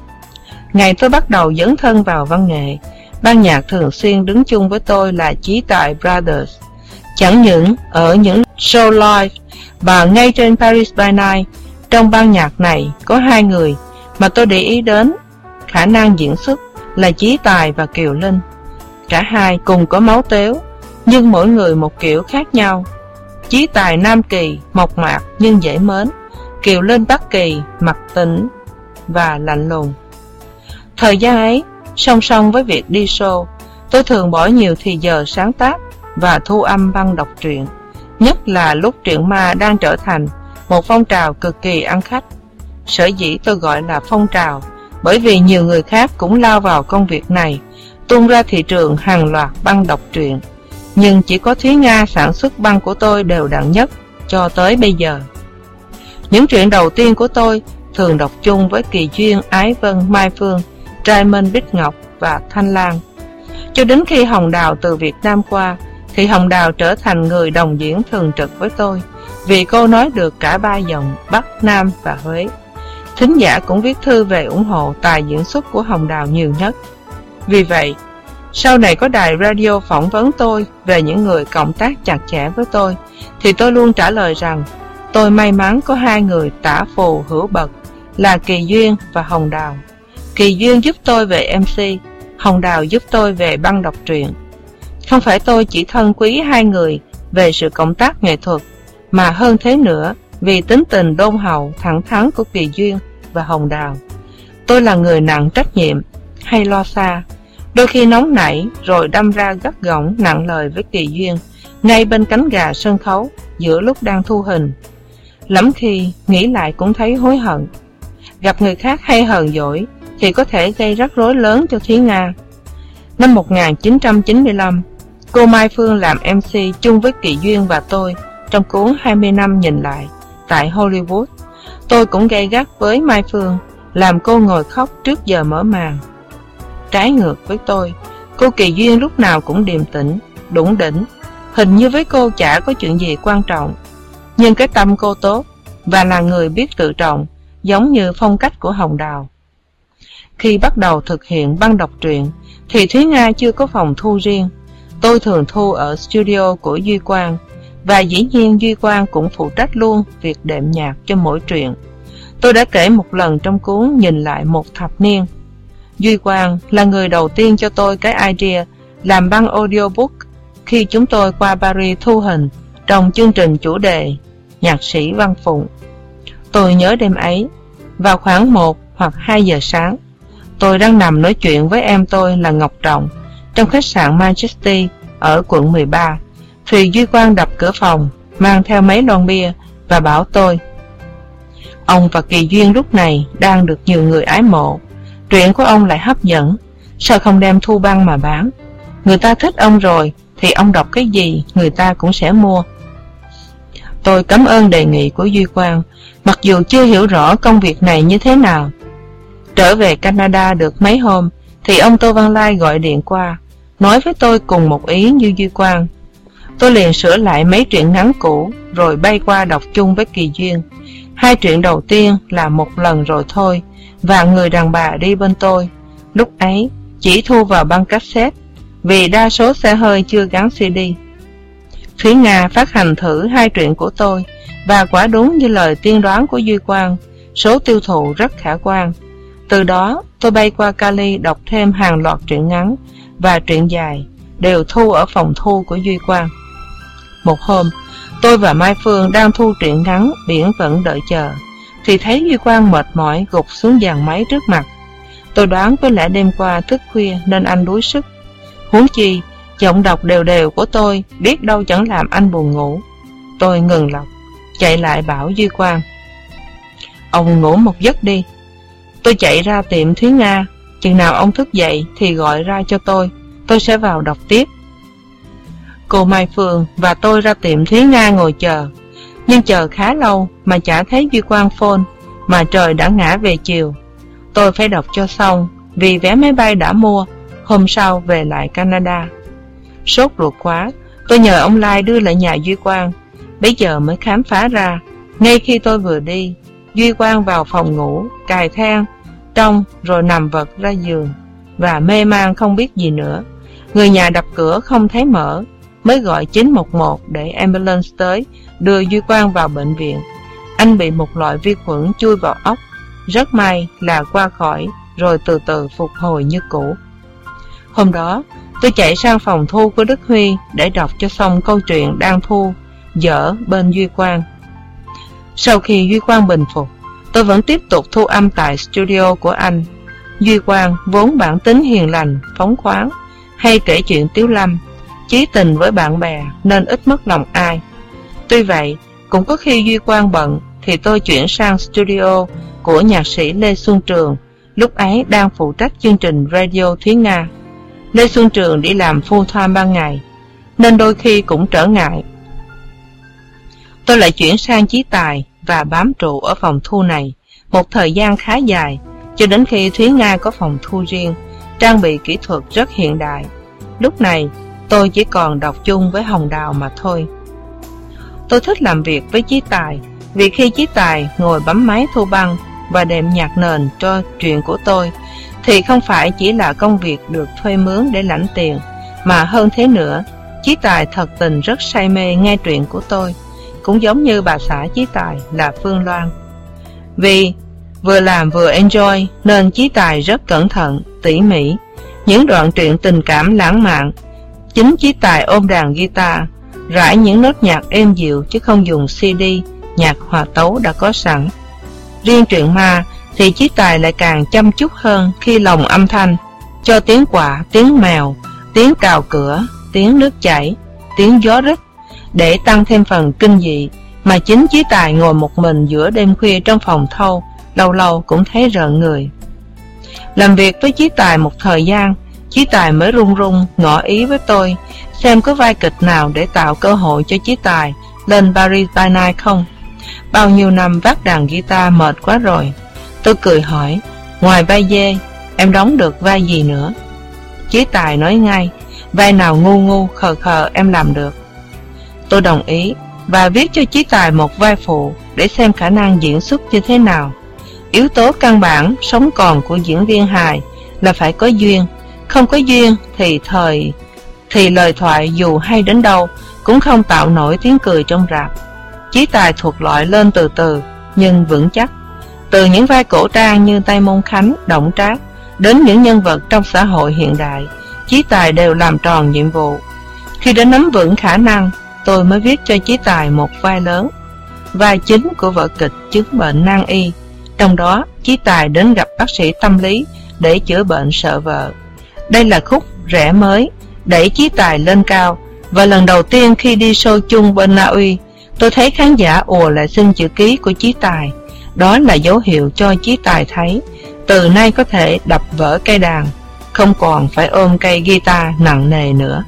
Ngày tôi bắt đầu dấn thân vào văn nghệ, ban nhạc thường xuyên đứng chung với tôi là Chí Tài Brothers. Chẳng những ở những show live và ngay trên Paris by Night, trong ban nhạc này có hai người mà tôi để ý đến khả năng diễn xuất là Chí Tài và Kiều Linh. Cả hai cùng có máu tếu, nhưng mỗi người một kiểu khác nhau. Chí Tài nam kỳ, mộc mạc nhưng dễ mến. Kiều Linh bắc kỳ, mặt tĩnh và lạnh lùng. Thời gian ấy, song song với việc đi show, tôi thường bỏ nhiều thì giờ sáng tác và thu âm băng đọc truyện, nhất là lúc truyện ma đang trở thành một phong trào cực kỳ ăn khách. Sở dĩ tôi gọi là phong trào, bởi vì nhiều người khác cũng lao vào công việc này, tung ra thị trường hàng loạt băng đọc truyện, nhưng chỉ có Thúy Nga sản xuất băng của tôi đều đặn nhất cho tới bây giờ. Những truyện đầu tiên của tôi thường đọc chung với Kỳ Duyên, Ái Vân, Mai Phương, Trai Minh, Bích Ngọc và Thanh Lan. Cho đến khi Hồng Đào từ Việt Nam qua, thì Hồng Đào trở thành người đồng diễn thường trực với tôi, vì cô nói được cả ba giọng Bắc, Nam và Huế. Thính giả cũng viết thư về ủng hộ tài diễn xuất của Hồng Đào nhiều nhất. Vì vậy, sau này có đài radio phỏng vấn tôi về những người cộng tác chặt chẽ với tôi, thì tôi luôn trả lời rằng tôi may mắn có hai người tả phù hữu bậc là Kỳ Duyên và Hồng Đào. Kỳ Duyên giúp tôi về em xê, Hồng Đào giúp tôi về băng đọc truyện. Không phải tôi chỉ thân quý hai người về sự cộng tác nghệ thuật, mà hơn thế nữa vì tính tình đôn hậu thẳng thắn của Kỳ Duyên và Hồng Đào. Tôi là người nặng trách nhiệm, hay lo xa, đôi khi nóng nảy rồi đâm ra gắt gỏng nặng lời với Kỳ Duyên ngay bên cánh gà sân khấu giữa lúc đang thu hình. Lắm khi nghĩ lại cũng thấy hối hận. Gặp người khác hay hờn dỗi thì có thể gây rắc rối lớn cho Thúy Nga. Năm một nghìn chín trăm chín mươi lăm, cô Mai Phương làm em xê chung với Kỳ Duyên và tôi trong cuốn hai mươi năm nhìn lại tại Hollywood. Tôi cũng gay gắt với Mai Phương, làm cô ngồi khóc trước giờ mở màn. Trái ngược với tôi, cô Kỳ Duyên lúc nào cũng điềm tĩnh, đủng đỉnh, hình như với cô chả có chuyện gì quan trọng. Nhưng cái tâm cô tốt và là người biết tự trọng, giống như phong cách của Hồng Đào. Khi bắt đầu thực hiện băng đọc truyện thì Thúy Nga chưa có phòng thu riêng. Tôi thường thu ở studio của Duy Quang, và dĩ nhiên Duy Quang cũng phụ trách luôn việc đệm nhạc cho mỗi truyện. Tôi đã kể một lần trong cuốn Nhìn lại một thập niên. Duy Quang là người đầu tiên cho tôi cái idea làm băng audiobook khi chúng tôi qua Paris thu hình trong chương trình chủ đề Nhạc sĩ Văn Phụng. Tôi nhớ đêm ấy, vào khoảng một hoặc hai giờ sáng, tôi đang nằm nói chuyện với em tôi là Ngọc Trọng trong khách sạn Majesty ở quận mười ba, thì Duy Quang đập cửa phòng mang theo mấy lon bia và bảo tôi: ông và Kỳ Duyên lúc này đang được nhiều người ái mộ, truyện của ông lại hấp dẫn, sao không đem thu băng mà bán? Người ta thích ông rồi thì ông đọc cái gì người ta cũng sẽ mua. Tôi cảm ơn đề nghị của Duy Quang, mặc dù chưa hiểu rõ công việc này như thế nào. Trở về Canada được mấy hôm thì ông Tô Văn Lai gọi điện qua, nói với tôi cùng một ý như Duy Quang. Tôi liền sửa lại mấy truyện ngắn cũ rồi bay qua đọc chung với Kỳ Duyên. Hai truyện đầu tiên là Một lần rồi thôi và Người đàn bà đi bên tôi, lúc ấy chỉ thu vào băng cassette vì đa số xe hơi chưa gắn xê đê. Thúy Nga phát hành thử hai truyện của tôi, và quả đúng như lời tiên đoán của Duy Quang, số tiêu thụ rất khả quan. Từ đó tôi bay qua Cali đọc thêm hàng loạt truyện ngắn và truyện dài, đều thu ở phòng thu của Duy Quang. Một hôm, tôi và Mai Phương đang thu truyện ngắn Biển Vẫn Đợi Chờ, thì thấy Duy Quang mệt mỏi gục xuống dàn máy trước mặt. Tôi đoán có lẽ đêm qua thức khuya nên anh đuối sức. Huống chi, giọng đọc đều đều của tôi biết đâu chẳng làm anh buồn ngủ. Tôi ngừng lọc, chạy lại bảo Duy Quang: ông ngủ một giấc đi. Tôi chạy ra tiệm Thúy Nga, chừng nào ông thức dậy thì gọi ra cho tôi, tôi sẽ vào đọc tiếp. Cô Mai Phương và tôi ra tiệm Thúy Nga ngồi chờ, nhưng chờ khá lâu mà chả thấy Duy Quang phone, mà trời đã ngã về chiều. Tôi phải đọc cho xong, vì vé máy bay đã mua, hôm sau về lại Canada. Sốt ruột quá, tôi nhờ ông Lai đưa lại nhà Duy Quang. Bây giờ mới khám phá ra, ngay khi tôi vừa đi, Duy Quang vào phòng ngủ, cài than trong rồi nằm vật ra giường và mê man không biết gì nữa. Người nhà đập cửa không thấy mở, mới gọi chín một một để ambulance tới đưa Duy Quang vào bệnh viện. Anh bị một loại vi khuẩn chui vào óc, rất may là qua khỏi rồi từ từ phục hồi như cũ. Hôm đó tôi chạy sang phòng thu của Đức Huy để đọc cho xong câu chuyện đang thu dở bên Duy Quang. Sau khi Duy Quang bình phục, tôi vẫn tiếp tục thu âm tại studio của anh. Duy Quang vốn bản tính hiền lành, phóng khoáng, hay kể chuyện tiếu lâm, chí tình với bạn bè nên ít mất lòng ai. Tuy vậy, cũng có khi Duy Quang bận thì tôi chuyển sang studio của nhạc sĩ Lê Xuân Trường, lúc ấy đang phụ trách chương trình radio Thúy Nga. Lê Xuân Trường đi làm full time ban ngày, nên đôi khi cũng trở ngại. Tôi lại chuyển sang Chí Tài và bám trụ ở phòng thu này một thời gian khá dài, cho đến khi Thúy Nga có phòng thu riêng, trang bị kỹ thuật rất hiện đại. Lúc này, tôi chỉ còn đọc chung với Hồng Đào mà thôi. Tôi thích làm việc với Chí Tài, vì khi Chí Tài ngồi bấm máy thu băng và đệm nhạc nền cho chuyện của tôi, thì không phải chỉ là công việc được thuê mướn để lãnh tiền, mà hơn thế nữa, Chí Tài thật tình rất say mê nghe truyện của tôi, cũng giống như bà xã Chí Tài là Phương Loan. Vì vừa làm vừa enjoy nên Chí Tài rất cẩn thận, tỉ mỉ. Những đoạn truyện tình cảm lãng mạn, chính Chí Tài ôm đàn guitar, rải những nốt nhạc êm dịu chứ không dùng xê đê, nhạc hòa tấu đã có sẵn. Riêng truyện ma thì Chí Tài lại càng chăm chút hơn khi lồng âm thanh, cho tiếng quạ, tiếng mèo, tiếng cào cửa, tiếng nước chảy, tiếng gió rít, để tăng thêm phần kinh dị mà chính Chí Tài ngồi một mình giữa đêm khuya trong phòng thâu, lâu lâu cũng thấy rợn người. Làm việc với Chí Tài một thời gian, Chí Tài mới run run ngỏ ý với tôi xem có vai kịch nào để tạo cơ hội cho Chí Tài lên Paris by Night không. Bao nhiêu năm vác đàn guitar mệt quá rồi. Tôi cười hỏi, ngoài vai dê, em đóng được vai gì nữa? Chí Tài nói ngay, vai nào ngu ngu khờ khờ em làm được. Tôi đồng ý và viết cho Chí Tài một vai phụ để xem khả năng diễn xuất như thế nào. Yếu tố căn bản sống còn của diễn viên hài là phải có duyên, không có duyên thì thời thì lời thoại dù hay đến đâu cũng không tạo nổi tiếng cười trong rạp. Chí Tài thuộc loại lên từ từ nhưng vững chắc, từ những vai cổ trang như Tây Môn Khánh, Động Trác đến những nhân vật trong xã hội hiện đại, Chí Tài đều làm tròn nhiệm vụ. Khi đã nắm vững khả năng, tôi mới viết cho Chí Tài một vai lớn, vai chính của vở kịch Chứng bệnh nan y. Trong đó, Chí Tài đến gặp bác sĩ tâm lý để chữa bệnh sợ vợ. Đây là khúc rẽ mới, đẩy Chí Tài lên cao, và lần đầu tiên khi đi show chung bên Na Uy, tôi thấy khán giả ùa lại xin chữ ký của Chí Tài. Đó là dấu hiệu cho Chí Tài thấy, từ nay có thể đập vỡ cây đàn, không còn phải ôm cây guitar nặng nề nữa.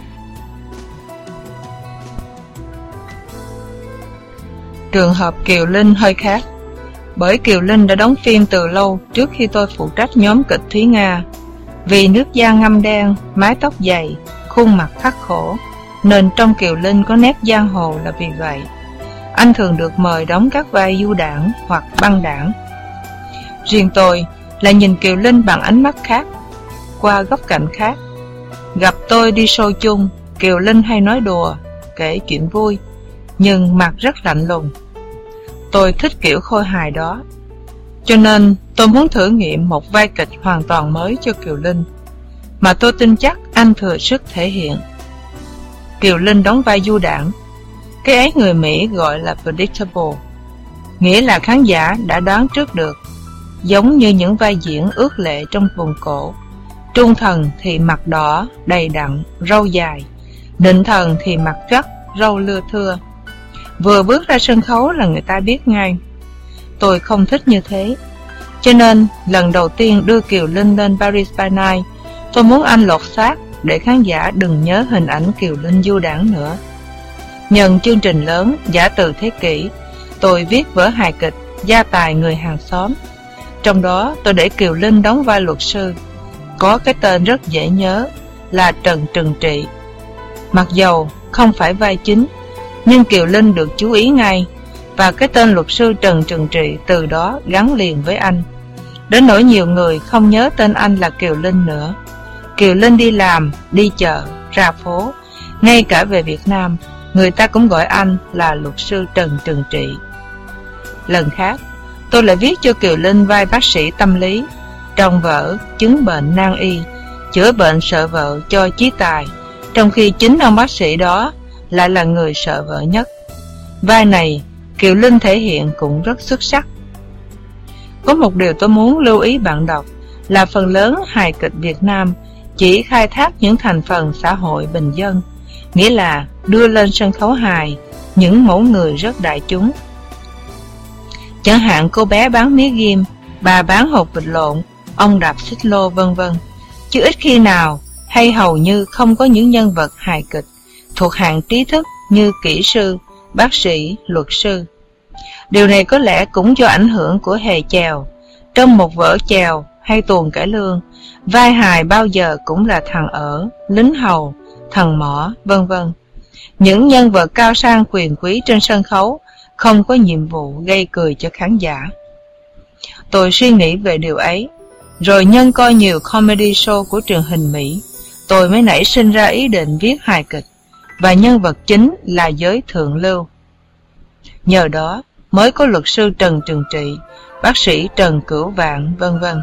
Trường hợp Kiều Linh hơi khác, bởi Kiều Linh đã đóng phim từ lâu trước khi tôi phụ trách nhóm kịch Thúy Nga. Vì nước da ngăm đen, mái tóc dày, khuôn mặt khắc khổ, nên trong Kiều Linh có nét giang hồ là vì vậy. Anh thường được mời đóng các vai du đảng hoặc băng đảng. Riêng tôi là nhìn Kiều Linh bằng ánh mắt khác, qua góc cạnh khác. Gặp tôi đi show chung, Kiều Linh hay nói đùa, kể chuyện vui, nhưng mặt rất lạnh lùng. Tôi thích kiểu khôi hài đó, cho nên tôi muốn thử nghiệm một vai kịch hoàn toàn mới cho Kiều Linh, mà tôi tin chắc anh thừa sức thể hiện. Kiều Linh đóng vai du đảng, cái ấy người Mỹ gọi là predictable, nghĩa là khán giả đã đoán trước được, giống như những vai diễn ước lệ trong vùng cổ. Trung thần thì mặt đỏ, đầy đặn, râu dài, định thần thì mặt gắt, râu lưa thưa. Vừa bước ra sân khấu là người ta biết ngay. Tôi không thích như thế, cho nên lần đầu tiên đưa Kiều Linh lên Paris by Night, tôi muốn anh lột xác để khán giả đừng nhớ hình ảnh Kiều Linh du đảng nữa. Nhân chương trình lớn Giả từ thế kỷ, tôi viết vở hài kịch Gia tài người hàng xóm. Trong đó tôi để Kiều Linh đóng vai luật sư, có cái tên rất dễ nhớ là Trần Trừng Trị. Mặc dầu không phải vai chính, nhưng Kiều Linh được chú ý ngay, và cái tên luật sư Trần Trừng Trị từ đó gắn liền với anh. Đến nỗi nhiều người không nhớ tên anh là Kiều Linh nữa. Kiều Linh đi làm, đi chợ, ra phố, ngay cả về Việt Nam, người ta cũng gọi anh là luật sư Trần Trừng Trị. Lần khác, tôi lại viết cho Kiều Linh vai bác sĩ tâm lý trong vở Chứng bệnh nan y, chữa bệnh sợ vợ cho Chí Tài, trong khi chính ông bác sĩ đó lại là người sợ vợ nhất. Vai này Kiều Linh thể hiện cũng rất xuất sắc. Có một điều tôi muốn lưu ý bạn đọc là phần lớn hài kịch Việt Nam chỉ khai thác những thành phần xã hội bình dân, nghĩa là đưa lên sân khấu hài những mẫu người rất đại chúng. Chẳng hạn cô bé bán mía ghim, bà bán hột vịt lộn, ông đạp xích lô, vân vân, chứ ít khi nào hay hầu như không có những nhân vật hài kịch thuộc hạng trí thức như kỹ sư, bác sĩ, luật sư. Điều này có lẽ cũng do ảnh hưởng của hề chèo. Trong một vở chèo hay tuồng cải lương, vai hài bao giờ cũng là thằng ở, lính hầu, thằng mỏ, vân vân. Những nhân vật cao sang quyền quý trên sân khấu không có nhiệm vụ gây cười cho khán giả. Tôi suy nghĩ về điều ấy, rồi nhân coi nhiều comedy show của truyền hình Mỹ, tôi mới nảy sinh ra ý định viết hài kịch, và nhân vật chính là giới thượng lưu. Nhờ đó mới có luật sư Trần Trừng Trị, bác sĩ Trần Cửu Vạn, vân vân.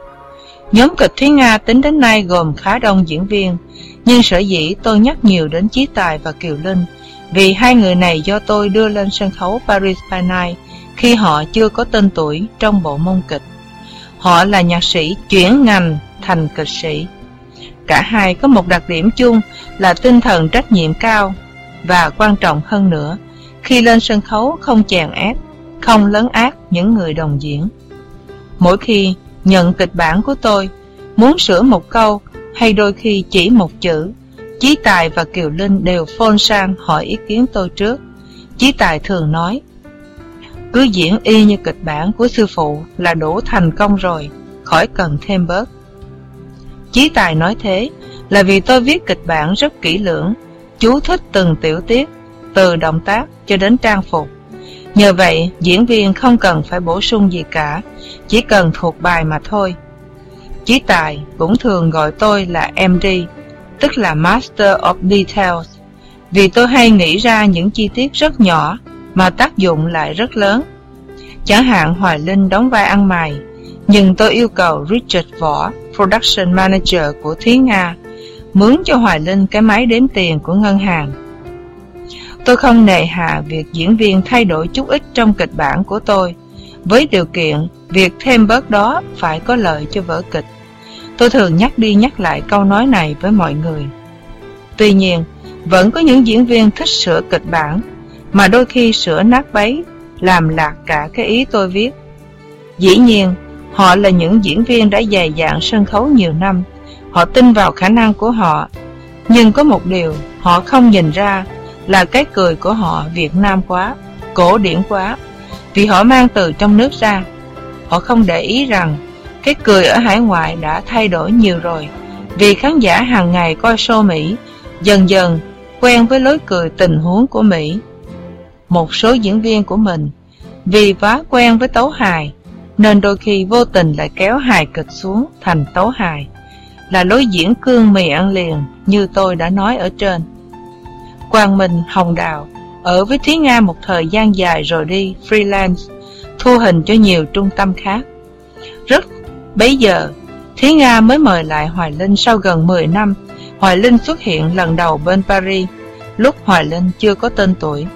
Nhóm kịch Thúy Nga tính đến nay gồm khá đông diễn viên, nhưng sở dĩ tôi nhắc nhiều đến Chí Tài và Kiều Linh vì hai người này do tôi đưa lên sân khấu Paris by Night khi họ chưa có tên tuổi trong bộ môn kịch. Họ là nhạc sĩ chuyển ngành thành kịch sĩ. Cả hai có một đặc điểm chung là tinh thần trách nhiệm cao, và quan trọng hơn nữa, khi lên sân khấu không chèn ép, không lấn át những người đồng diễn. Mỗi khi nhận kịch bản của tôi, muốn sửa một câu hay đôi khi chỉ một chữ, Chí Tài và Kiều Linh đều phone sang hỏi ý kiến tôi trước. Chí Tài thường nói: cứ diễn y như kịch bản của sư phụ là đủ thành công rồi, khỏi cần thêm bớt. Chí Tài nói thế là vì tôi viết kịch bản rất kỹ lưỡng, chú thích từng tiểu tiết, từ động tác cho đến trang phục. Nhờ vậy, diễn viên không cần phải bổ sung gì cả, chỉ cần thuộc bài mà thôi. Chí Tài cũng thường gọi tôi là em đê, tức là Master of Details, vì tôi hay nghĩ ra những chi tiết rất nhỏ mà tác dụng lại rất lớn. Chẳng hạn Hoài Linh đóng vai ăn mày, nhưng tôi yêu cầu Richard Võ, Production Manager của Thúy Nga, mướn cho Hoài Linh cái máy đếm tiền của ngân hàng. Tôi không nề hà việc diễn viên thay đổi chút ít trong kịch bản của tôi, với điều kiện việc thêm bớt đó phải có lợi cho vở kịch. Tôi thường nhắc đi nhắc lại câu nói này với mọi người. Tuy nhiên, vẫn có những diễn viên thích sửa kịch bản, mà đôi khi sửa nát bấy, làm lạc cả cái ý tôi viết. Dĩ nhiên, họ là những diễn viên đã dày dạn sân khấu nhiều năm, họ tin vào khả năng của họ, nhưng có một điều họ không nhìn ra là cái cười của họ Việt Nam quá, cổ điển quá, vì họ mang từ trong nước ra. Họ không để ý rằng cái cười ở hải ngoại đã thay đổi nhiều rồi, vì khán giả hàng ngày coi show Mỹ dần dần quen với lối cười tình huống của Mỹ. Một số diễn viên của mình vì quá quen với tấu hài nên đôi khi vô tình lại kéo hài kịch xuống thành tấu hài, là lối diễn cương mì ăn liền như tôi đã nói ở trên. Quang Minh, Hồng Đào ở với Thúy Nga một thời gian dài rồi đi freelance, thu hình cho nhiều trung tâm khác. Rất bấy giờ, Thúy Nga mới mời lại Hoài Linh sau gần mười năm. Hoài Linh xuất hiện lần đầu bên Paris, lúc Hoài Linh chưa có tên tuổi.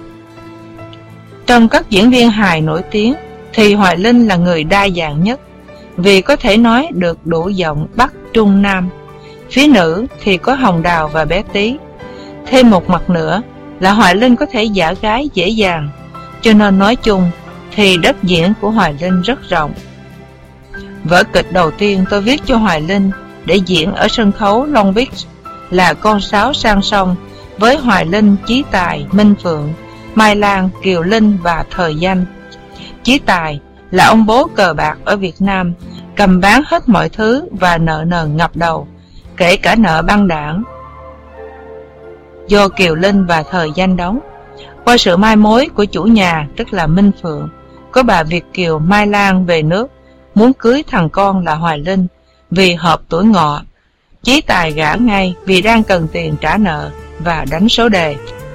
Trong các diễn viên hài nổi tiếng thì Hoài Linh là người đa dạng nhất, vì có thể nói được đủ giọng Bắc, Trung, Nam. Phía nữ thì có Hồng Đào và bé Tí. Thêm một mặt nữa là Hoài Linh có thể giả gái dễ dàng, cho nên nói chung thì đất diễn của Hoài Linh rất rộng. Vở kịch đầu tiên tôi viết cho Hoài Linh để diễn ở sân khấu Long Beach là Con Sáo Sang Sông, với Hoài Linh, Chí Tài, Minh Phượng, Mai Lan, Kiều Linh và Thời Danh. Chí Tài là ông bố cờ bạc ở Việt Nam, cầm bán hết mọi thứ và nợ nần ngập đầu, kể cả nợ băng đảng do Kiều Linh và Thời Danh đóng. Qua sự mai mối của chủ nhà tức là Minh Phượng, có bà Việt kiều Mai Lan về nước, muốn cưới thằng con là Hoài Linh. Vì hợp tuổi ngọ, Chí Tài gả ngay vì đang cần tiền trả nợ và đánh số đề.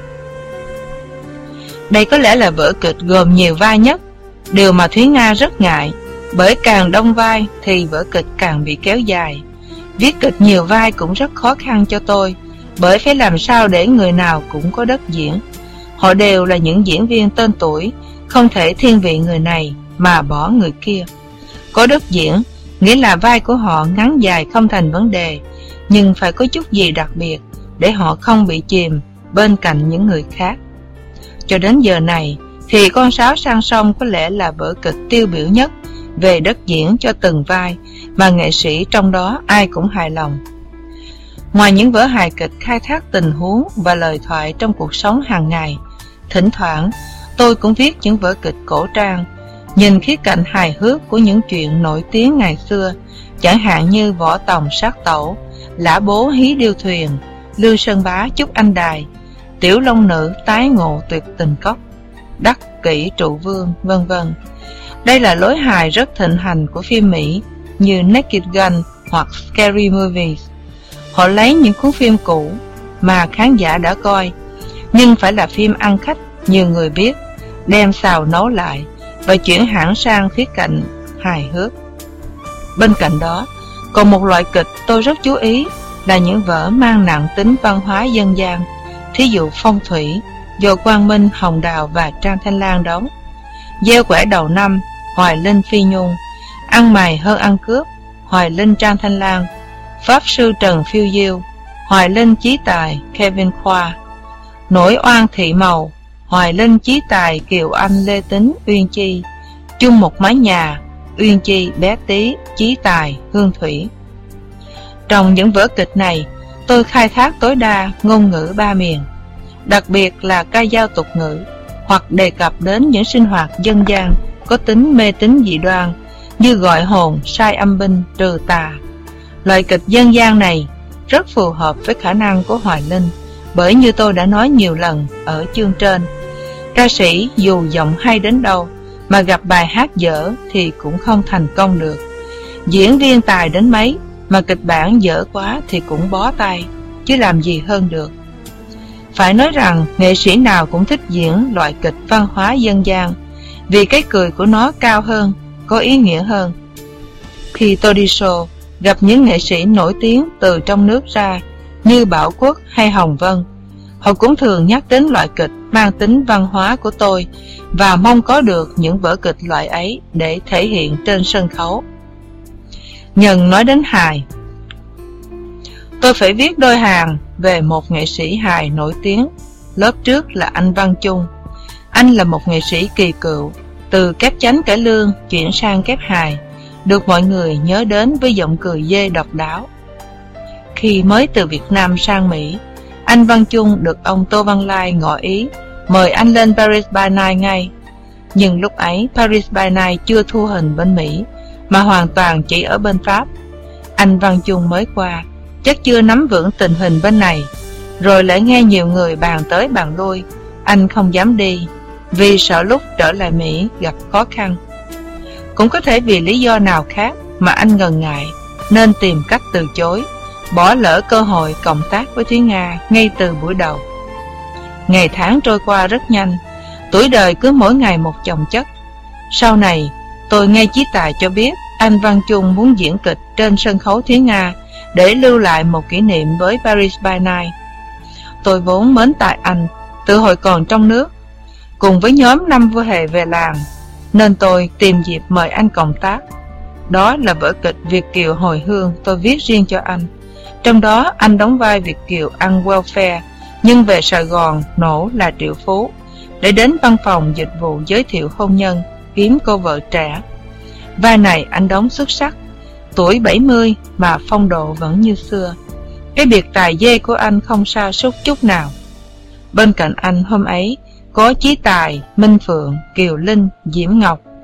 Đây có lẽ là vở kịch gồm nhiều vai nhất, điều mà Thúy Nga rất ngại, bởi càng đông vai thì vở kịch càng bị kéo dài. Viết kịch nhiều vai cũng rất khó khăn cho tôi, bởi phải làm sao để người nào cũng có đất diễn. Họ đều là những diễn viên tên tuổi, không thể thiên vị người này mà bỏ người kia. Có đất diễn nghĩa là vai của họ ngắn dài không thành vấn đề, nhưng phải có chút gì đặc biệt để họ không bị chìm bên cạnh những người khác. Cho đến giờ này thì Con Sáo Sang Sông có lẽ là vở kịch tiêu biểu nhất về đất diễn cho từng vai, mà nghệ sĩ trong đó ai cũng hài lòng. Ngoài những vở hài kịch khai thác tình huống và lời thoại trong cuộc sống hàng ngày, thỉnh thoảng tôi cũng viết những vở kịch cổ trang, nhìn khía cạnh hài hước của những chuyện nổi tiếng ngày xưa, chẳng hạn như Võ Tòng Sát Tẩu, Lã Bố Hí Điêu Thuyền, Lưu Sơn Bá Chúc Anh Đài, Tiểu Long Nữ Tái Ngộ Tuyệt Tình Cốc, Đắc Kỷ Trụ Vương, vân vân. Đây là lối hài rất thịnh hành của phim Mỹ như Naked Gun hoặc Scary Movies. Họ lấy những cuốn phim cũ mà khán giả đã coi, nhưng phải là phim ăn khách nhiều người biết, đem xào nấu lại và chuyển hẳn sang khía cạnh hài hước. Bên cạnh đó, còn một loại kịch tôi rất chú ý là những vở mang nặng tính văn hóa dân gian, thí dụ Phong Thủy do Quang Minh, Hồng Đào và Trang Thanh Lan đóng, Gieo Quẻ Đầu Năm, Hoài Linh, Phi Nhung, Ăn Mày Hơn Ăn Cướp, Hoài Linh, Trang Thanh Lan, Pháp Sư Trần Phiêu Diêu, Hoài Linh, Chí Tài, Kevin Khoa, Nổi Oan Thị Màu, Hoài Linh, Chí Tài, Kiều Anh, Lê Tính, Uyên Chi, Chung Một Mái Nhà, Uyên Chi, Bé Tí, Chí Tài, Hương Thủy. Trong những vở kịch này, tôi khai thác tối đa ngôn ngữ ba miền, đặc biệt là ca dao tục ngữ, hoặc đề cập đến những sinh hoạt dân gian có tính mê tín dị đoan như gọi hồn, sai âm binh, trừ tà. Loại kịch dân gian này rất phù hợp với khả năng của Hoài Linh, bởi như tôi đã nói nhiều lần ở chương trên, ca sĩ dù giọng hay đến đâu mà gặp bài hát dở thì cũng không thành công được. Diễn viên tài đến mấy mà kịch bản dở quá thì cũng bó tay, chứ làm gì hơn được. Phải nói rằng nghệ sĩ nào cũng thích diễn loại kịch văn hóa dân gian, vì cái cười của nó cao hơn, có ý nghĩa hơn. Khi tôi đi show, gặp những nghệ sĩ nổi tiếng từ trong nước ra như Bảo Quốc hay Hồng Vân, họ cũng thường nhắc đến loại kịch mang tính văn hóa của tôi và mong có được những vở kịch loại ấy để thể hiện trên sân khấu. Nhân nói đến hài, tôi phải viết đôi hàng về một nghệ sĩ hài nổi tiếng. Lớp trước là anh Văn Chung. Anh là một nghệ sĩ kỳ cựu, từ kép chánh cải lương chuyển sang kép hài, được mọi người nhớ đến với giọng cười dê độc đáo. Khi mới từ Việt Nam sang Mỹ, anh Văn Chung được ông Tô Văn Lai ngỏ ý mời anh lên Paris by Night ngay. Nhưng lúc ấy Paris by Night chưa thu hình bên Mỹ, mà hoàn toàn chỉ ở bên Pháp. Anh Văn Chung mới qua, chắc chưa nắm vững tình hình bên này, rồi lại nghe nhiều người bàn tới bàn lui, anh không dám đi, vì sợ lúc trở lại Mỹ gặp khó khăn. Cũng có thể vì lý do nào khác mà anh ngần ngại, nên tìm cách từ chối, bỏ lỡ cơ hội cộng tác với Thúy Nga ngay từ buổi đầu. Ngày tháng trôi qua rất nhanh, tuổi đời cứ mỗi ngày một chồng chất. Sau này, tôi nghe Chí Tài cho biết anh Văn Chung muốn diễn kịch trên sân khấu Thúy Nga để lưu lại một kỷ niệm với Paris by Night. Tôi vốn mến tại anh từ hồi còn trong nước, cùng với nhóm Năm Vua Hề về làng, nên tôi tìm dịp mời anh cộng tác. Đó là vở kịch Việt Kiều Hồi Hương tôi viết riêng cho anh. Trong đó anh đóng vai Việt Kiều ăn welfare, nhưng về Sài Gòn nổ là triệu phú, để đến văn phòng dịch vụ giới thiệu hôn nhân kiếm cô vợ trẻ. Vai này anh đóng xuất sắc, tuổi bảy mươi mà phong độ vẫn như xưa. Cái biệt tài dê của anh không sa sút chút nào. Bên cạnh anh hôm ấy có Chí Tài, Minh Phượng, Kiều Linh, Diễm Ngọc.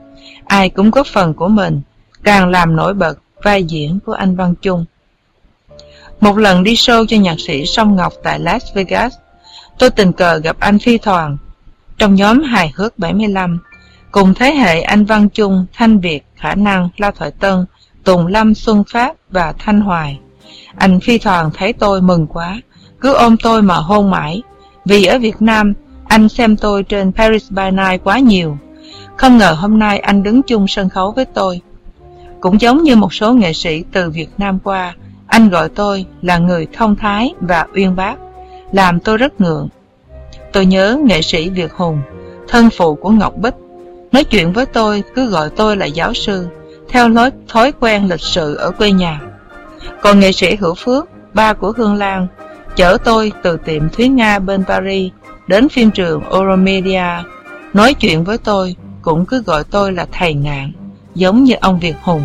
ai cũng có phần của mình, càng làm nổi bật vai diễn của anh Văn Chung. Một lần đi show cho nhạc sĩ Song Ngọc tại Las Vegas, tôi tình cờ gặp anh Phi Thoàn trong nhóm hài hước bảy mươi lăm, cùng thế hệ anh Văn Chung, Thanh Việt, Khả Năng, La Thoại Tân, Tùng Lâm, Xuân Pháp và Thanh Hoài. Anh Phi Thoàn thấy tôi mừng quá, cứ ôm tôi mà hôn mãi, vì ở Việt Nam anh xem tôi trên Paris by Night quá nhiều. Không ngờ hôm nay anh đứng chung sân khấu với tôi. Cũng giống như một số nghệ sĩ từ Việt Nam qua, anh gọi tôi là người thông thái và uyên bác, làm tôi rất ngượng. Tôi nhớ nghệ sĩ Việt Hùng, thân phụ của Ngọc Bích, nói chuyện với tôi cứ gọi tôi là giáo sư, theo lối thói quen lịch sự ở quê nhà. Còn nghệ sĩ Hữu Phước, ba của Hương Lan, chở tôi từ tiệm Thúy Nga bên Paris đến phim trường Euromedia, nói chuyện với tôi cũng cứ gọi tôi là thầy Ngạn, giống như ông Việt Hùng.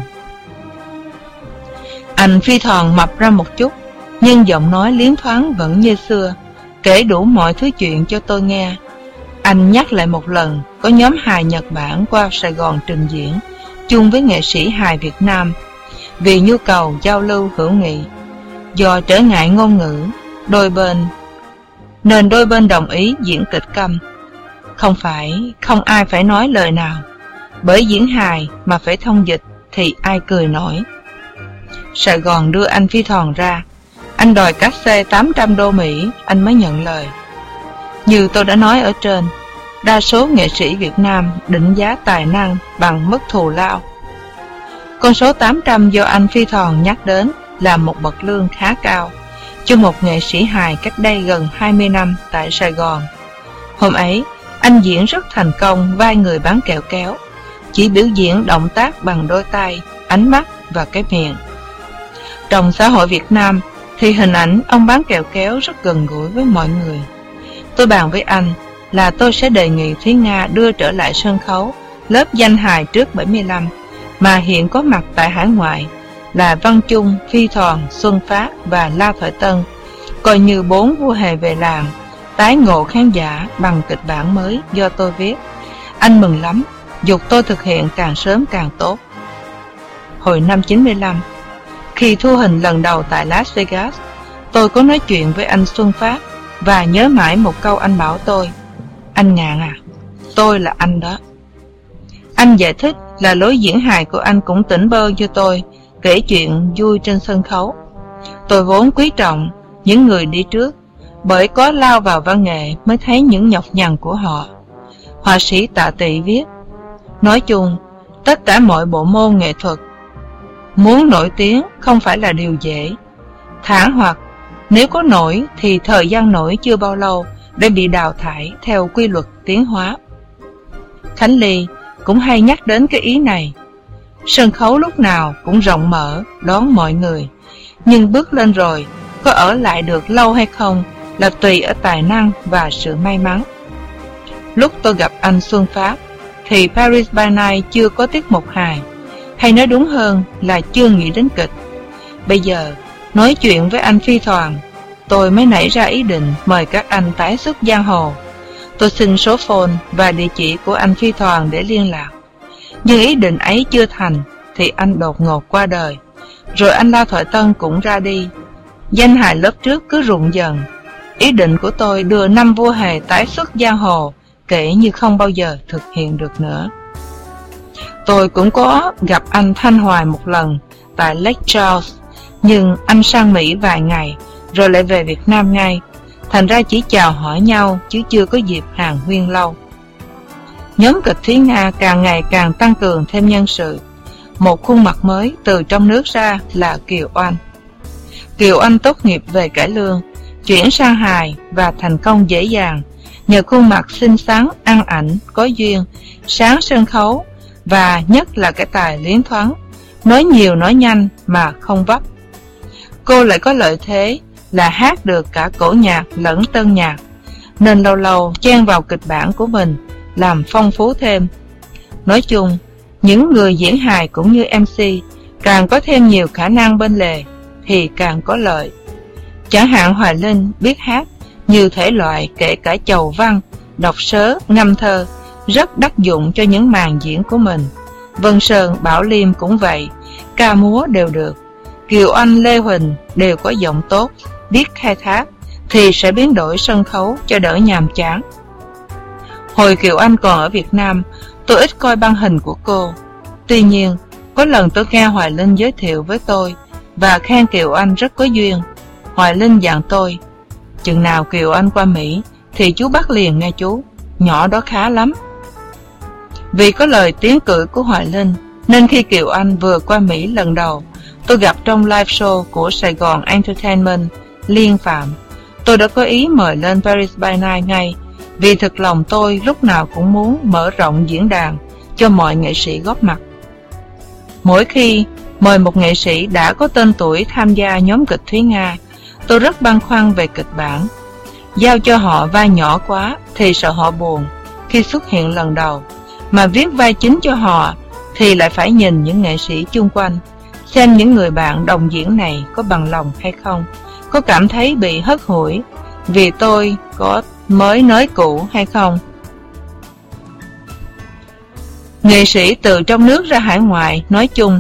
Anh Phi Thoàn mập ra một chút, nhưng giọng nói liến thoáng vẫn như xưa, kể đủ mọi thứ chuyện cho tôi nghe. Anh nhắc lại một lần có nhóm hài Nhật Bản qua Sài Gòn trình diễn chung với nghệ sĩ hài Việt Nam vì nhu cầu giao lưu hữu nghị. Do trở ngại ngôn ngữ, đôi bên nên đôi bên đồng ý diễn kịch câm. Không phải không ai phải nói lời nào, bởi diễn hài mà phải thông dịch thì ai cười nổi. Sài Gòn đưa anh Phi Thoàn ra, anh đòi cát xê tám trăm đô Mỹ, anh mới nhận lời. Như tôi đã nói ở trên, đa số nghệ sĩ Việt Nam định giá tài năng bằng mức thù lao. Con số tám trăm do anh Phi Thoàn nhắc đến là một bậc lương khá cao cho một nghệ sĩ hài cách đây gần hai mươi năm tại Sài Gòn. Hôm ấy, anh diễn rất thành công vai người bán kẹo kéo, chỉ biểu diễn động tác bằng đôi tay, ánh mắt và cái miệng. Trong xã hội Việt Nam thì hình ảnh ông bán kẹo kéo rất gần gũi với mọi người. Tôi bàn với anh là tôi sẽ đề nghị Thúy Nga đưa trở lại sân khấu lớp danh hài trước bảy mươi lăm mà hiện có mặt tại hải ngoại là Văn Chung, Phi Thoàn, Xuân Phát và La Thoại Tân, coi như bốn vua hề về làng, tái ngộ khán giả bằng kịch bản mới do tôi viết. Anh mừng lắm, giục tôi thực hiện càng sớm càng tốt. Hồi năm chín mươi lăm, khi thu hình lần đầu tại Las Vegas, tôi có nói chuyện với anh Xuân Phát và nhớ mãi một câu anh bảo tôi: anh Ngạn à, tôi là anh đó. Anh giải thích là lối diễn hài của anh cũng tỉnh bơ cho tôi, kể chuyện vui trên sân khấu. Tôi vốn quý trọng những người đi trước, bởi có lao vào văn nghệ mới thấy những nhọc nhằn của họ. Họa sĩ Tạ Tị viết: nói chung, tất cả mọi bộ môn nghệ thuật, muốn nổi tiếng không phải là điều dễ. Thản hoặc nếu có nổi thì thời gian nổi chưa bao lâu để bị đào thải theo quy luật tiến hóa. Khánh Ly cũng hay nhắc đến cái ý này. Sân khấu lúc nào cũng rộng mở đón mọi người, nhưng bước lên rồi có ở lại được lâu hay không là tùy ở tài năng và sự may mắn. Lúc tôi gặp anh Xuân Pháp thì Paris by Night chưa có tiết mục hài, hay nói đúng hơn là chưa nghĩ đến kịch. Bây giờ nói chuyện với anh Phi Thoàn, tôi mới nảy ra ý định mời các anh tái xuất giang hồ. Tôi xin số phone và địa chỉ của anh Phi Thoàn để liên lạc. Nhưng ý định ấy chưa thành thì anh đột ngột qua đời, rồi anh La Thoại Tân cũng ra đi. Danh hài lớp trước cứ rụng dần. Ý định của tôi đưa năm vua hề tái xuất giang hồ kể như không bao giờ thực hiện được nữa. Tôi cũng có gặp anh Thanh Hoài một lần tại Lake Charles, nhưng anh sang Mỹ vài ngày rồi lại về Việt Nam ngay, thành ra chỉ chào hỏi nhau chứ chưa có dịp hàn huyên lâu. Nhóm kịch Thúy Nga càng ngày càng tăng cường thêm nhân sự. Một khuôn mặt mới từ trong nước ra là Kiều Oanh. Kiều Oanh tốt nghiệp về cải lương, chuyển sang hài và thành công dễ dàng nhờ khuôn mặt xinh xắn, ăn ảnh, có duyên, sáng sân khấu và nhất là cái tài liến thoáng, nói nhiều nói nhanh mà không vấp. Cô lại có lợi thế là hát được cả cổ nhạc lẫn tân nhạc, nên lâu lâu chen vào kịch bản của mình làm phong phú thêm. Nói chung, những người diễn hài cũng như em xê càng có thêm nhiều khả năng bên lề thì càng có lợi. Chẳng hạn Hoài Linh biết hát nhiều thể loại, kể cả chầu văn, đọc sớ, ngâm thơ, rất đắc dụng cho những màn diễn của mình. Vân Sơn, Bảo Liêm cũng vậy, ca múa đều được. Kiều Anh, Lê Huỳnh đều có giọng tốt, biết khai thác, thì sẽ biến đổi sân khấu cho đỡ nhàm chán. Hồi Kiều Anh còn ở Việt Nam, tôi ít coi băng hình của cô. Tuy nhiên, có lần tôi nghe Hoài Linh giới thiệu với tôi và khen Kiều Anh rất có duyên. Hoài Linh dặn tôi, chừng nào Kiều Anh qua Mỹ thì chú bắt liền nghe chú, nhỏ đó khá lắm. Vì có lời tiếng cười của Hoài Linh, nên khi Kiều Anh vừa qua Mỹ lần đầu, tôi gặp trong live show của Sài Gòn Entertainment, Liên Phạm. Tôi đã có ý mời lên Paris by Night ngay, vì thực lòng tôi lúc nào cũng muốn mở rộng diễn đàn cho mọi nghệ sĩ góp mặt. Mỗi khi mời một nghệ sĩ đã có tên tuổi tham gia nhóm kịch Thúy Nga, tôi rất băn khoăn về kịch bản. Giao cho họ vai nhỏ quá thì sợ họ buồn khi xuất hiện lần đầu, mà viết vai chính cho họ thì lại phải nhìn những nghệ sĩ chung quanh, xem những người bạn đồng diễn này có bằng lòng hay không, có cảm thấy bị hất hủi vì tôi có mới nới cũ hay không. Nghệ sĩ từ trong nước ra hải ngoại nói chung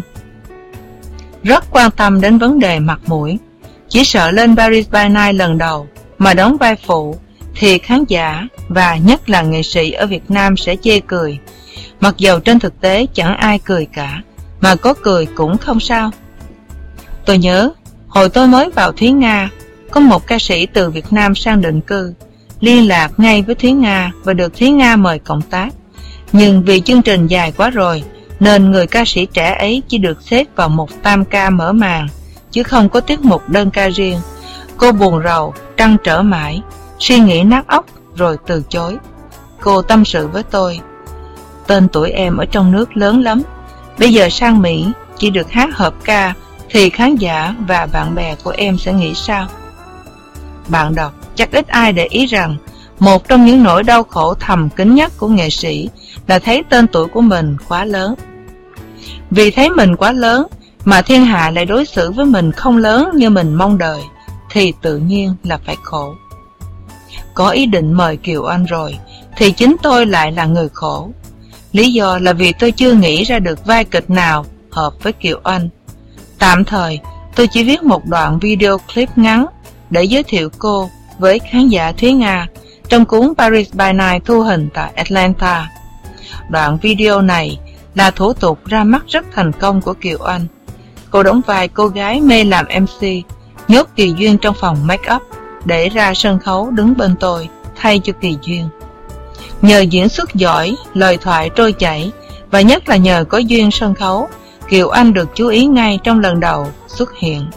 rất quan tâm đến vấn đề mặt mũi. Chỉ sợ lên Paris by Night lần đầu mà đóng vai phụ thì khán giả và nhất là nghệ sĩ ở Việt Nam sẽ chê cười, mặc dầu trên thực tế chẳng ai cười cả, mà có cười cũng không sao. Tôi nhớ hồi tôi mới vào Thúy Nga, có một ca sĩ từ Việt Nam sang định cư, liên lạc ngay với Thúy Nga và được Thúy Nga mời cộng tác. Nhưng vì chương trình dài quá rồi, nên người ca sĩ trẻ ấy chỉ được xếp vào một tam ca mở màn, chứ không có tiết mục đơn ca riêng. Cô buồn rầu, trăn trở mãi, suy nghĩ nát óc rồi từ chối. Cô tâm sự với tôi, tên tuổi em ở trong nước lớn lắm, bây giờ sang Mỹ chỉ được hát hợp ca thì khán giả và bạn bè của em sẽ nghĩ sao? Bạn đọc chắc ít ai để ý rằng một trong những nỗi đau khổ thầm kín nhất của nghệ sĩ là thấy tên tuổi của mình quá lớn. Vì thấy mình quá lớn mà thiên hạ lại đối xử với mình không lớn như mình mong đợi, thì tự nhiên là phải khổ. Có ý định mời Kiều Anh rồi thì chính tôi lại là người khổ. Lý do là vì tôi chưa nghĩ ra được vai kịch nào hợp với Kiều Anh. Tạm thời tôi chỉ viết một đoạn video clip ngắn để giới thiệu cô với khán giả Thúy Nga trong cuốn Paris by Night thu hình tại Atlanta. Đoạn video này là thủ tục ra mắt rất thành công của Kiều Anh. Cô đóng vai cô gái mê làm em xê, nhốt Kỳ Duyên trong phòng make up để ra sân khấu đứng bên tôi thay cho Kỳ Duyên. Nhờ diễn xuất giỏi, lời thoại trôi chảy và nhất là nhờ có duyên sân khấu, Kiều Anh được chú ý ngay trong lần đầu xuất hiện.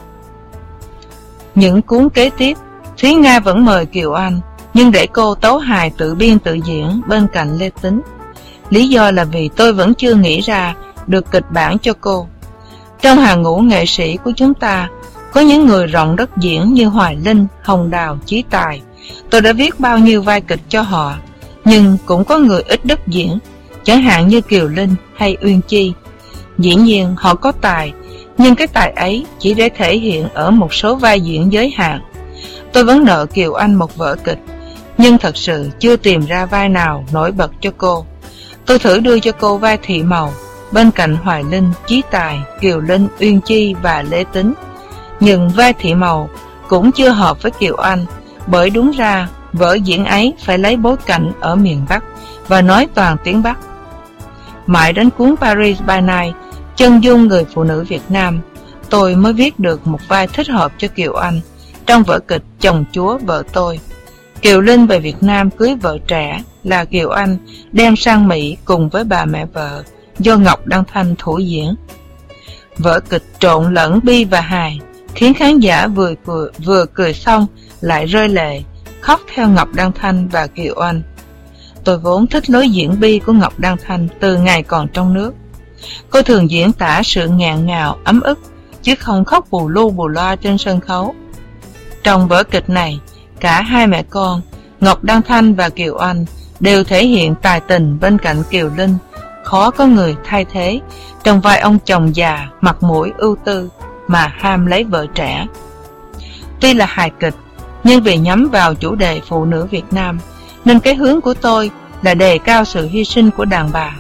Những cuốn kế tiếp, Thúy Nga vẫn mời Kiều Anh, nhưng để cô tấu hài tự biên tự diễn bên cạnh Lê Tính. Lý do là vì tôi vẫn chưa nghĩ ra được kịch bản cho cô. Trong hàng ngũ nghệ sĩ của chúng ta, có những người rộng đất diễn như Hoài Linh, Hồng Đào, Chí Tài. Tôi đã viết bao nhiêu vai kịch cho họ, nhưng cũng có người ít đất diễn, chẳng hạn như Kiều Linh hay Uyên Chi. Dĩ nhiên họ có tài, nhưng cái tài ấy chỉ để thể hiện ở một số vai diễn giới hạn. Tôi vẫn nợ Kiều Anh một vở kịch, nhưng thật sự chưa tìm ra vai nào nổi bật cho cô. Tôi thử đưa cho cô vai Thị Màu bên cạnh Hoài Linh, Chí Tài, Kiều Linh, Uyên Chi và Lê Tính, nhưng vai Thị Màu cũng chưa hợp với Kiều Anh, bởi đúng ra vở diễn ấy phải lấy bối cảnh ở miền Bắc và nói toàn tiếng Bắc. Mãi đến cuốn Paris by Night, chân dung người phụ nữ Việt Nam, tôi mới viết được một vai thích hợp cho Kiều Anh trong vở kịch Chồng Chúa Vợ Tôi. Kiều Linh về Việt Nam cưới vợ trẻ là Kiều Anh đem sang Mỹ cùng với bà mẹ vợ do Ngọc Đăng Thanh thủ diễn. Vở kịch trộn lẫn bi và hài, khiến khán giả vừa cười, vừa cười xong lại rơi lệ, khóc theo Ngọc Đăng Thanh và Kiều Anh. Tôi vốn thích lối diễn bi của Ngọc Đăng Thanh từ ngày còn trong nước. Cô thường diễn tả sự ngạn ngào, ấm ức, chứ không khóc bù lu bù loa trên sân khấu. Trong vở kịch này, cả hai mẹ con, Ngọc Đăng Thanh và Kiều Anh, đều thể hiện tài tình bên cạnh Kiều Linh, khó có người thay thế, trong vai ông chồng già, mặt mũi ưu tư, mà ham lấy vợ trẻ. Tuy là hài kịch, nhưng vì nhắm vào chủ đề phụ nữ Việt Nam, nên cái hướng của tôi là đề cao sự hy sinh của đàn bà.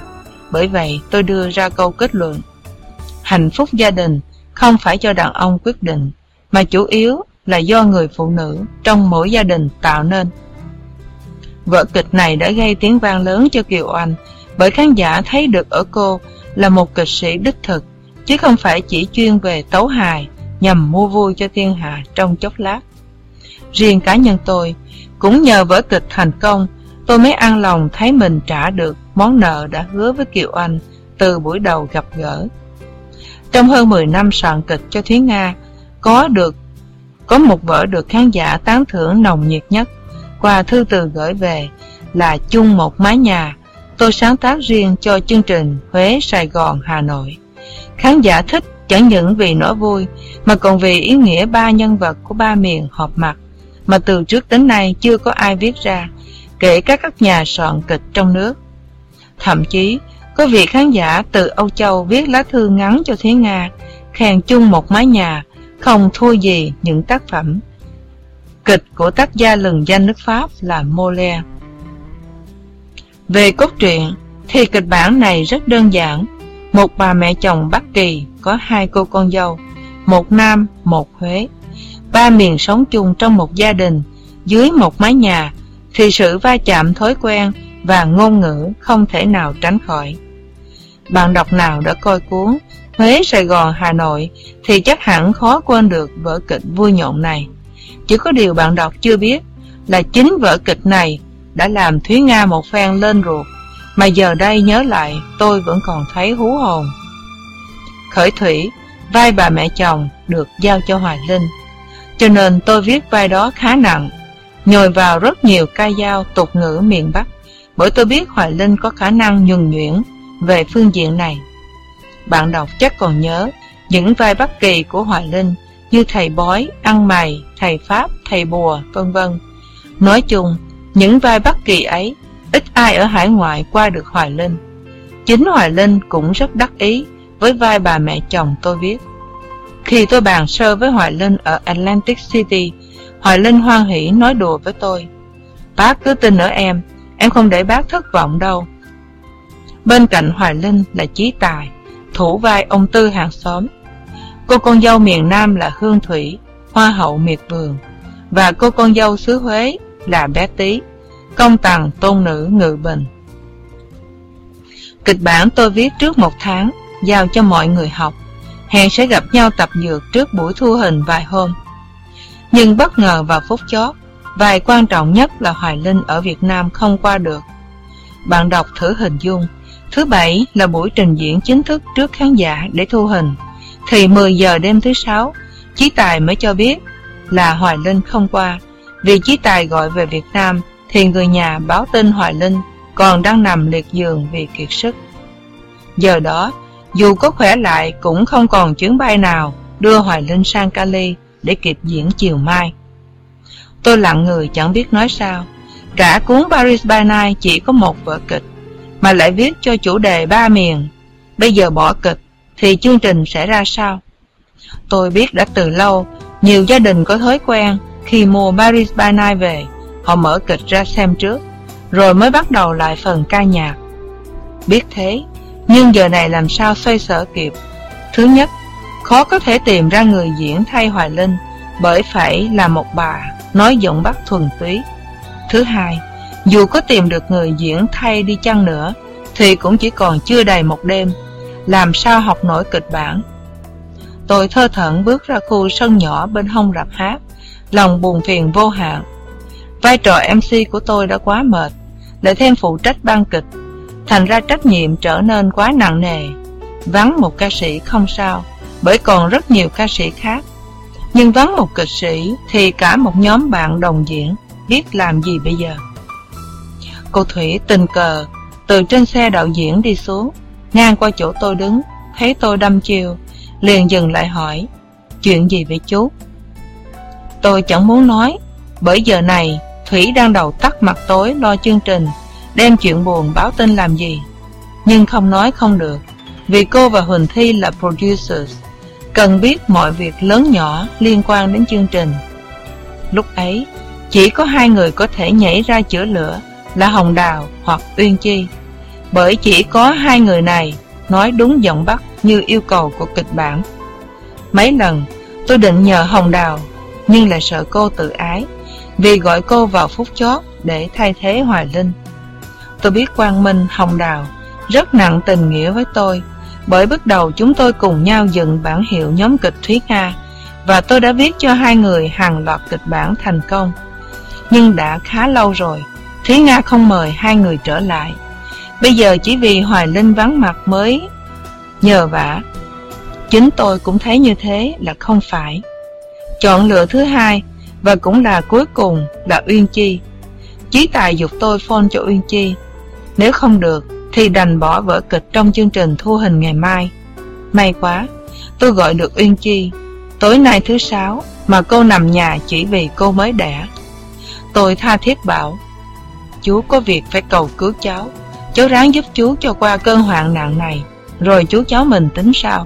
Bởi vậy tôi đưa ra câu kết luận: hạnh phúc gia đình không phải do đàn ông quyết định, mà chủ yếu là do người phụ nữ trong mỗi gia đình tạo nên. Vở kịch này đã gây tiếng vang lớn cho Kiều Oanh, bởi khán giả thấy được ở cô là một kịch sĩ đích thực, chứ không phải chỉ chuyên về tấu hài nhằm mua vui cho thiên hạ trong chốc lát. Riêng cá nhân tôi, cũng nhờ vở kịch thành công, tôi mới an lòng thấy mình trả được món nợ đã hứa với Kiều Oanh từ buổi đầu gặp gỡ. Trong hơn mười năm soạn kịch cho Thúy Nga, có được có một vở được khán giả tán thưởng nồng nhiệt nhất qua thư từ gửi về là Chung Một Mái Nhà. Tôi sáng tác riêng cho chương trình Huế, Sài Gòn, Hà Nội. Khán giả thích chẳng những vì nỗi vui, mà còn vì ý nghĩa ba nhân vật của ba miền họp mặt mà từ trước đến nay chưa có ai viết ra, kể cả các nhà soạn kịch trong nước. Thậm chí có vị khán giả từ Âu Châu viết lá thư ngắn cho Thúy Nga, khen Chung Một Mái Nhà không thua gì những tác phẩm kịch của tác gia lừng danh nước Pháp là Molière. Về cốt truyện thì kịch bản này rất đơn giản. Một bà mẹ chồng Bắc Kỳ có hai cô con dâu, một Nam, một Huế. Ba miền sống chung trong một gia đình, dưới một mái nhà, thì sự va chạm thói quen và ngôn ngữ không thể nào tránh khỏi. Bạn đọc nào đã coi cuốn Huế, Sài Gòn, Hà Nội thì chắc hẳn khó quên được vở kịch vui nhộn này. Chỉ có điều bạn đọc chưa biết là chính vở kịch này đã làm Thúy Nga một phen lên ruột, mà giờ đây nhớ lại tôi vẫn còn thấy hú hồn. Khởi thủy, vai bà mẹ chồng được giao cho Hoài Linh, cho nên tôi viết vai đó khá nặng, nhồi vào rất nhiều ca dao tục ngữ miền Bắc, bởi tôi biết Hoài Linh có khả năng nhuần nhuyễn về phương diện này. Bạn đọc chắc còn nhớ những vai Bắc Kỳ của Hoài Linh như thầy bói, ăn mày, thầy Pháp, thầy bùa, vân vân. Nói chung, những vai Bắc Kỳ ấy, ít ai ở hải ngoại qua được Hoài Linh. Chính Hoài Linh cũng rất đắc ý với vai bà mẹ chồng tôi viết. Khi tôi bàn sơ với Hoài Linh ở Atlantic City, Hoài Linh hoan hỉ nói đùa với tôi: "Bác cứ tin ở em, em không để bác thất vọng đâu." Bên cạnh Hoài Linh là Chí Tài, thủ vai ông Tư hàng xóm. Cô con dâu miền Nam là Hương Thủy, hoa hậu miệt vườn, và cô con dâu xứ Huế là Bé Tí, công tằng tôn nữ Ngự Bình. Kịch bản tôi viết trước một tháng, giao cho mọi người học, hẹn sẽ gặp nhau tập dượt trước buổi thu hình vài hôm. Nhưng bất ngờ vào phút chót, vai quan trọng nhất là Hoài Linh ở Việt Nam không qua được. Bạn đọc thử hình dung, thứ Bảy là buổi trình diễn chính thức trước khán giả để thu hình, thì mười giờ đêm thứ Sáu, Chí Tài mới cho biết là Hoài Linh không qua. Vì Chí Tài gọi về Việt Nam thì người nhà báo tin Hoài Linh còn đang nằm liệt giường vì kiệt sức. Giờ đó, dù có khỏe lại cũng không còn chuyến bay nào đưa Hoài Linh sang Cali để kịch diễn chiều mai. Tôi lặng người chẳng biết nói sao. Cả cuốn Paris by Night chỉ có một vở kịch, mà lại viết cho chủ đề ba miền. Bây giờ bỏ kịch thì chương trình sẽ ra sao? Tôi biết đã từ lâu nhiều gia đình có thói quen khi mua Paris by Night về, họ mở kịch ra xem trước, rồi mới bắt đầu lại phần ca nhạc. Biết thế, nhưng giờ này làm sao xoay sở kịp. Thứ nhất, khó có thể tìm ra người diễn thay Hoài Linh, bởi phải là một bà nói giọng Bắc thuần túy. Thứ hai, dù có tìm được người diễn thay đi chăng nữa thì cũng chỉ còn chưa đầy một đêm, làm sao học nổi kịch bản. Tôi thơ thẩn bước ra khu sân nhỏ bên hông rạp hát, lòng buồn phiền vô hạn. Vai trò em xê của tôi đã quá mệt, lại thêm phụ trách ban kịch, thành ra trách nhiệm trở nên quá nặng nề. Vắng một ca sĩ không sao, bởi còn rất nhiều ca sĩ khác, nhưng vắng một kịch sĩ thì cả một nhóm bạn đồng diễn, biết làm gì bây giờ. Cô Thủy tình cờ từ trên xe đạo diễn đi xuống, ngang qua chỗ tôi đứng, thấy tôi đăm chiêu, liền dừng lại hỏi: "Chuyện gì vậy chú?" Tôi chẳng muốn nói, bởi giờ này Thủy đang đầu tắt mặt tối lo chương trình, đem chuyện buồn báo tin làm gì. Nhưng không nói không được, vì cô và Huỳnh Thi là producers, cần biết mọi việc lớn nhỏ liên quan đến chương trình. Lúc ấy chỉ có hai người có thể nhảy ra chữa lửa, là Hồng Đào hoặc Uyên Chi. bởi chỉ có hai người này nói đúng giọng Bắc như yêu cầu của kịch bản. Mấy lần tôi định nhờ Hồng Đào, nhưng lại sợ cô tự ái vì gọi cô vào phút chót để thay thế Hoài Linh. Tôi biết Quang Minh, Hồng Đào rất nặng tình nghĩa với tôi, bởi bước đầu chúng tôi cùng nhau dựng bản hiệu nhóm kịch Thúy Nga, và tôi đã viết cho hai người hàng loạt kịch bản thành công. Nhưng đã khá lâu rồi Thúy Nga không mời hai người trở lại. Bây giờ chỉ vì Hoài Linh vắng mặt mới nhờ vả. Chính tôi cũng thấy như thế là không phải. Chọn lựa thứ hai và cũng là cuối cùng là Uyên Chi. Chí Tài giục tôi phone cho Uyên Chi, nếu không được thì đành bỏ vở kịch trong chương trình thu hình ngày mai. May quá, tôi gọi được Uyên Chi tối nay thứ sáu, mà cô nằm nhà chỉ vì cô mới đẻ. Tôi tha thiết bảo, chú có việc phải cầu cứu cháu, cháu ráng giúp chú cho qua cơn hoạn nạn này, rồi chú cháu mình tính sao.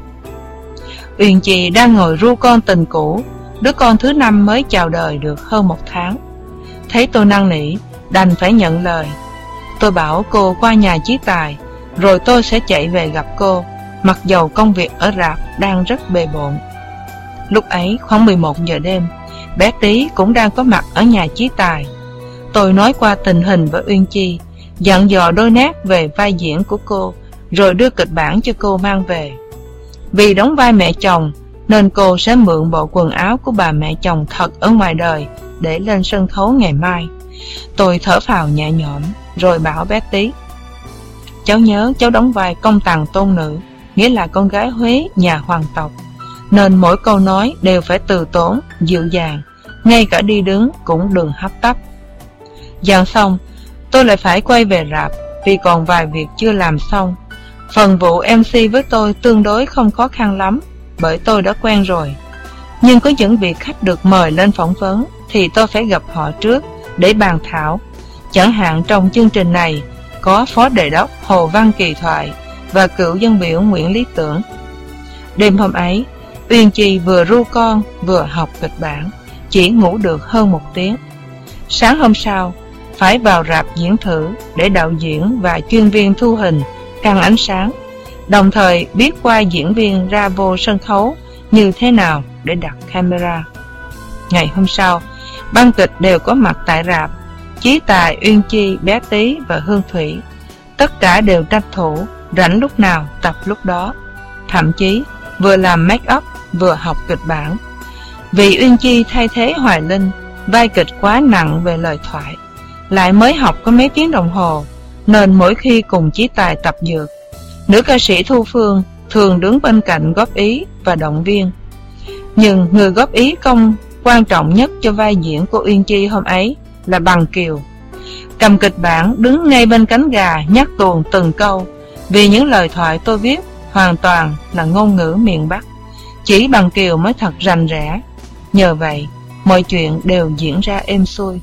Uyên Chi đang ngồi ru con tình cũ, đứa con thứ năm mới chào đời được hơn một tháng. Thấy tôi năn nỉ, đành phải nhận lời. Tôi bảo cô qua nhà Chí Tài, rồi tôi sẽ chạy về gặp cô, mặc dầu công việc ở rạp đang rất bề bộn. Lúc ấy khoảng mười một giờ đêm, bé Tí cũng đang có mặt ở nhà Chí Tài. Tôi nói qua tình hình với Uyên Chi, dặn dò đôi nét về vai diễn của cô, rồi đưa kịch bản cho cô mang về. Vì đóng vai mẹ chồng nên cô sẽ mượn bộ quần áo của bà mẹ chồng thật ở ngoài đời để lên sân khấu ngày mai. Tôi thở phào nhẹ nhõm rồi bảo bé Tí, cháu nhớ cháu đóng vai công tằng tôn nữ, nghĩa là con gái Huế nhà hoàng tộc, nên mỗi câu nói đều phải từ tốn, dịu dàng, ngay cả đi đứng cũng đừng hấp tấp. Dàn xong, tôi lại phải quay về rạp vì còn vài việc chưa làm xong. Phần vụ em xê với tôi tương đối không khó khăn lắm, bởi tôi đã quen rồi. Nhưng có những vị khách được mời lên phỏng vấn thì tôi phải gặp họ trước để bàn thảo. Chẳng hạn trong chương trình này có Phó Đề đốc Hồ Văn Kỳ Thoại và cựu dân biểu Nguyễn Lý Tưởng. Đêm hôm ấy, Uyên Chi vừa ru con vừa học kịch bản, chỉ ngủ được hơn một tiếng. Sáng hôm sau, phải vào rạp diễn thử để đạo diễn và chuyên viên thu hình căng ánh sáng, đồng thời biết qua diễn viên ra vô sân khấu như thế nào để đặt camera. Ngày hôm sau, ban kịch đều có mặt tại rạp. Chí Tài, Uyên Chi, bé Tí và Hương Thủy, tất cả đều tranh thủ, rảnh lúc nào tập lúc đó. Thậm chí vừa làm make up vừa học kịch bản. Vì Uyên Chi thay thế Hoài Linh, vai kịch quá nặng về lời thoại, lại mới học có mấy tiếng đồng hồ, nên mỗi khi cùng Chí Tài tập dược, nữ ca sĩ Thu Phương thường đứng bên cạnh góp ý và động viên. Nhưng người góp ý công quan trọng nhất cho vai diễn của Uyên Chi hôm ấy là Bằng Kiều. Cầm kịch bản đứng ngay bên cánh gà nhắc tuồng từng câu, vì những lời thoại tôi viết hoàn toàn là ngôn ngữ miền Bắc. Chỉ Bằng Kiều mới thật rành rẽ. Nhờ vậy, mọi chuyện đều diễn ra êm xuôi.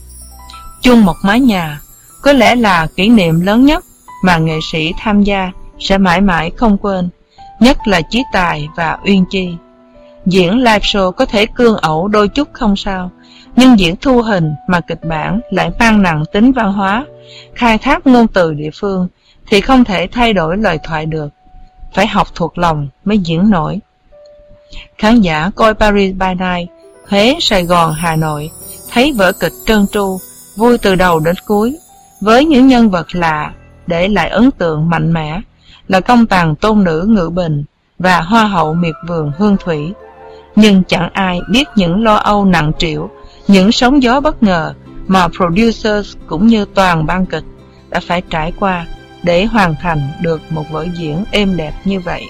Chung một mái nhà có lẽ là kỷ niệm lớn nhất mà nghệ sĩ tham gia sẽ mãi mãi không quên, nhất là Chí Tài và Uyên Chi. Diễn live show có thể cương ẩu đôi chút không sao, nhưng diễn thu hình mà kịch bản lại mang nặng tính văn hóa, khai thác ngôn từ địa phương thì không thể thay đổi lời thoại được, phải học thuộc lòng mới diễn nổi. Khán giả coi Paris by Night, Huế, Sài Gòn, Hà Nội thấy vở kịch trơn tru, vui từ đầu đến cuối, với những nhân vật lạ để lại ấn tượng mạnh mẽ là công tàng tôn nữ Ngự Bình và hoa hậu miệt vườn Hương Thủy. Nhưng chẳng ai biết những lo âu nặng trĩu, những sóng gió bất ngờ mà producers cũng như toàn ban kịch đã phải trải qua để hoàn thành được một vở diễn êm đẹp như vậy.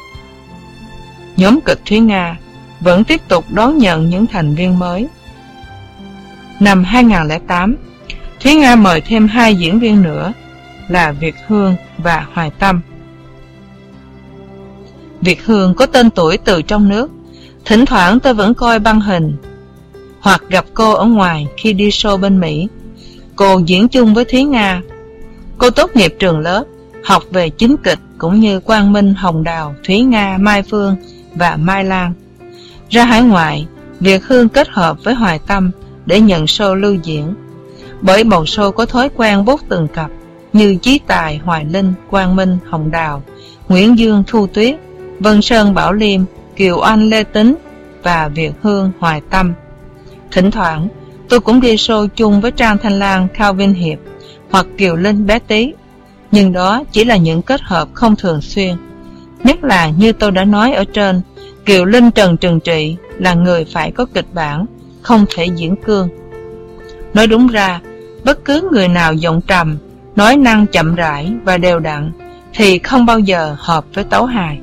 Nhóm kịch Thúy Nga vẫn tiếp tục đón nhận những thành viên mới. Năm hai không không tám, Thúy Nga mời thêm hai diễn viên nữa là Việt Hương và Hoài Tâm. Việt Hương có tên tuổi từ trong nước, thỉnh thoảng tôi vẫn coi băng hình hoặc gặp cô ở ngoài khi đi show bên Mỹ. Cô diễn chung với Thúy Nga. Cô tốt nghiệp trường lớp, học về chính kịch cũng như Quang Minh, Hồng Đào, Thúy Nga, Mai Phương và Mai Lan. Ra hải ngoại, Việt Hương kết hợp với Hoài Tâm để nhận show lưu diễn. Bởi bầu show có thói quen bút từng cặp, như Chí Tài, Hoài Linh, Quang Minh, Hồng Đào, Nguyễn Dương, Thu Tuyết, Vân Sơn, Bảo Liêm, Kiều Anh, Lê Tính và Việt Hương, Hoài Tâm. Thỉnh thoảng tôi cũng đi show chung với Trang Thanh Lan, Cao Vinh Hiệp hoặc Kiều Linh, Bé Tí, nhưng đó chỉ là những kết hợp không thường xuyên. Nhất là như tôi đã nói ở trên, Kiều Linh, Trần Trừng Trị là người phải có kịch bản, không thể diễn cương. Nói đúng ra, bất cứ người nào giọng trầm, nói năng chậm rãi và đều đặn thì không bao giờ hợp với tấu hài.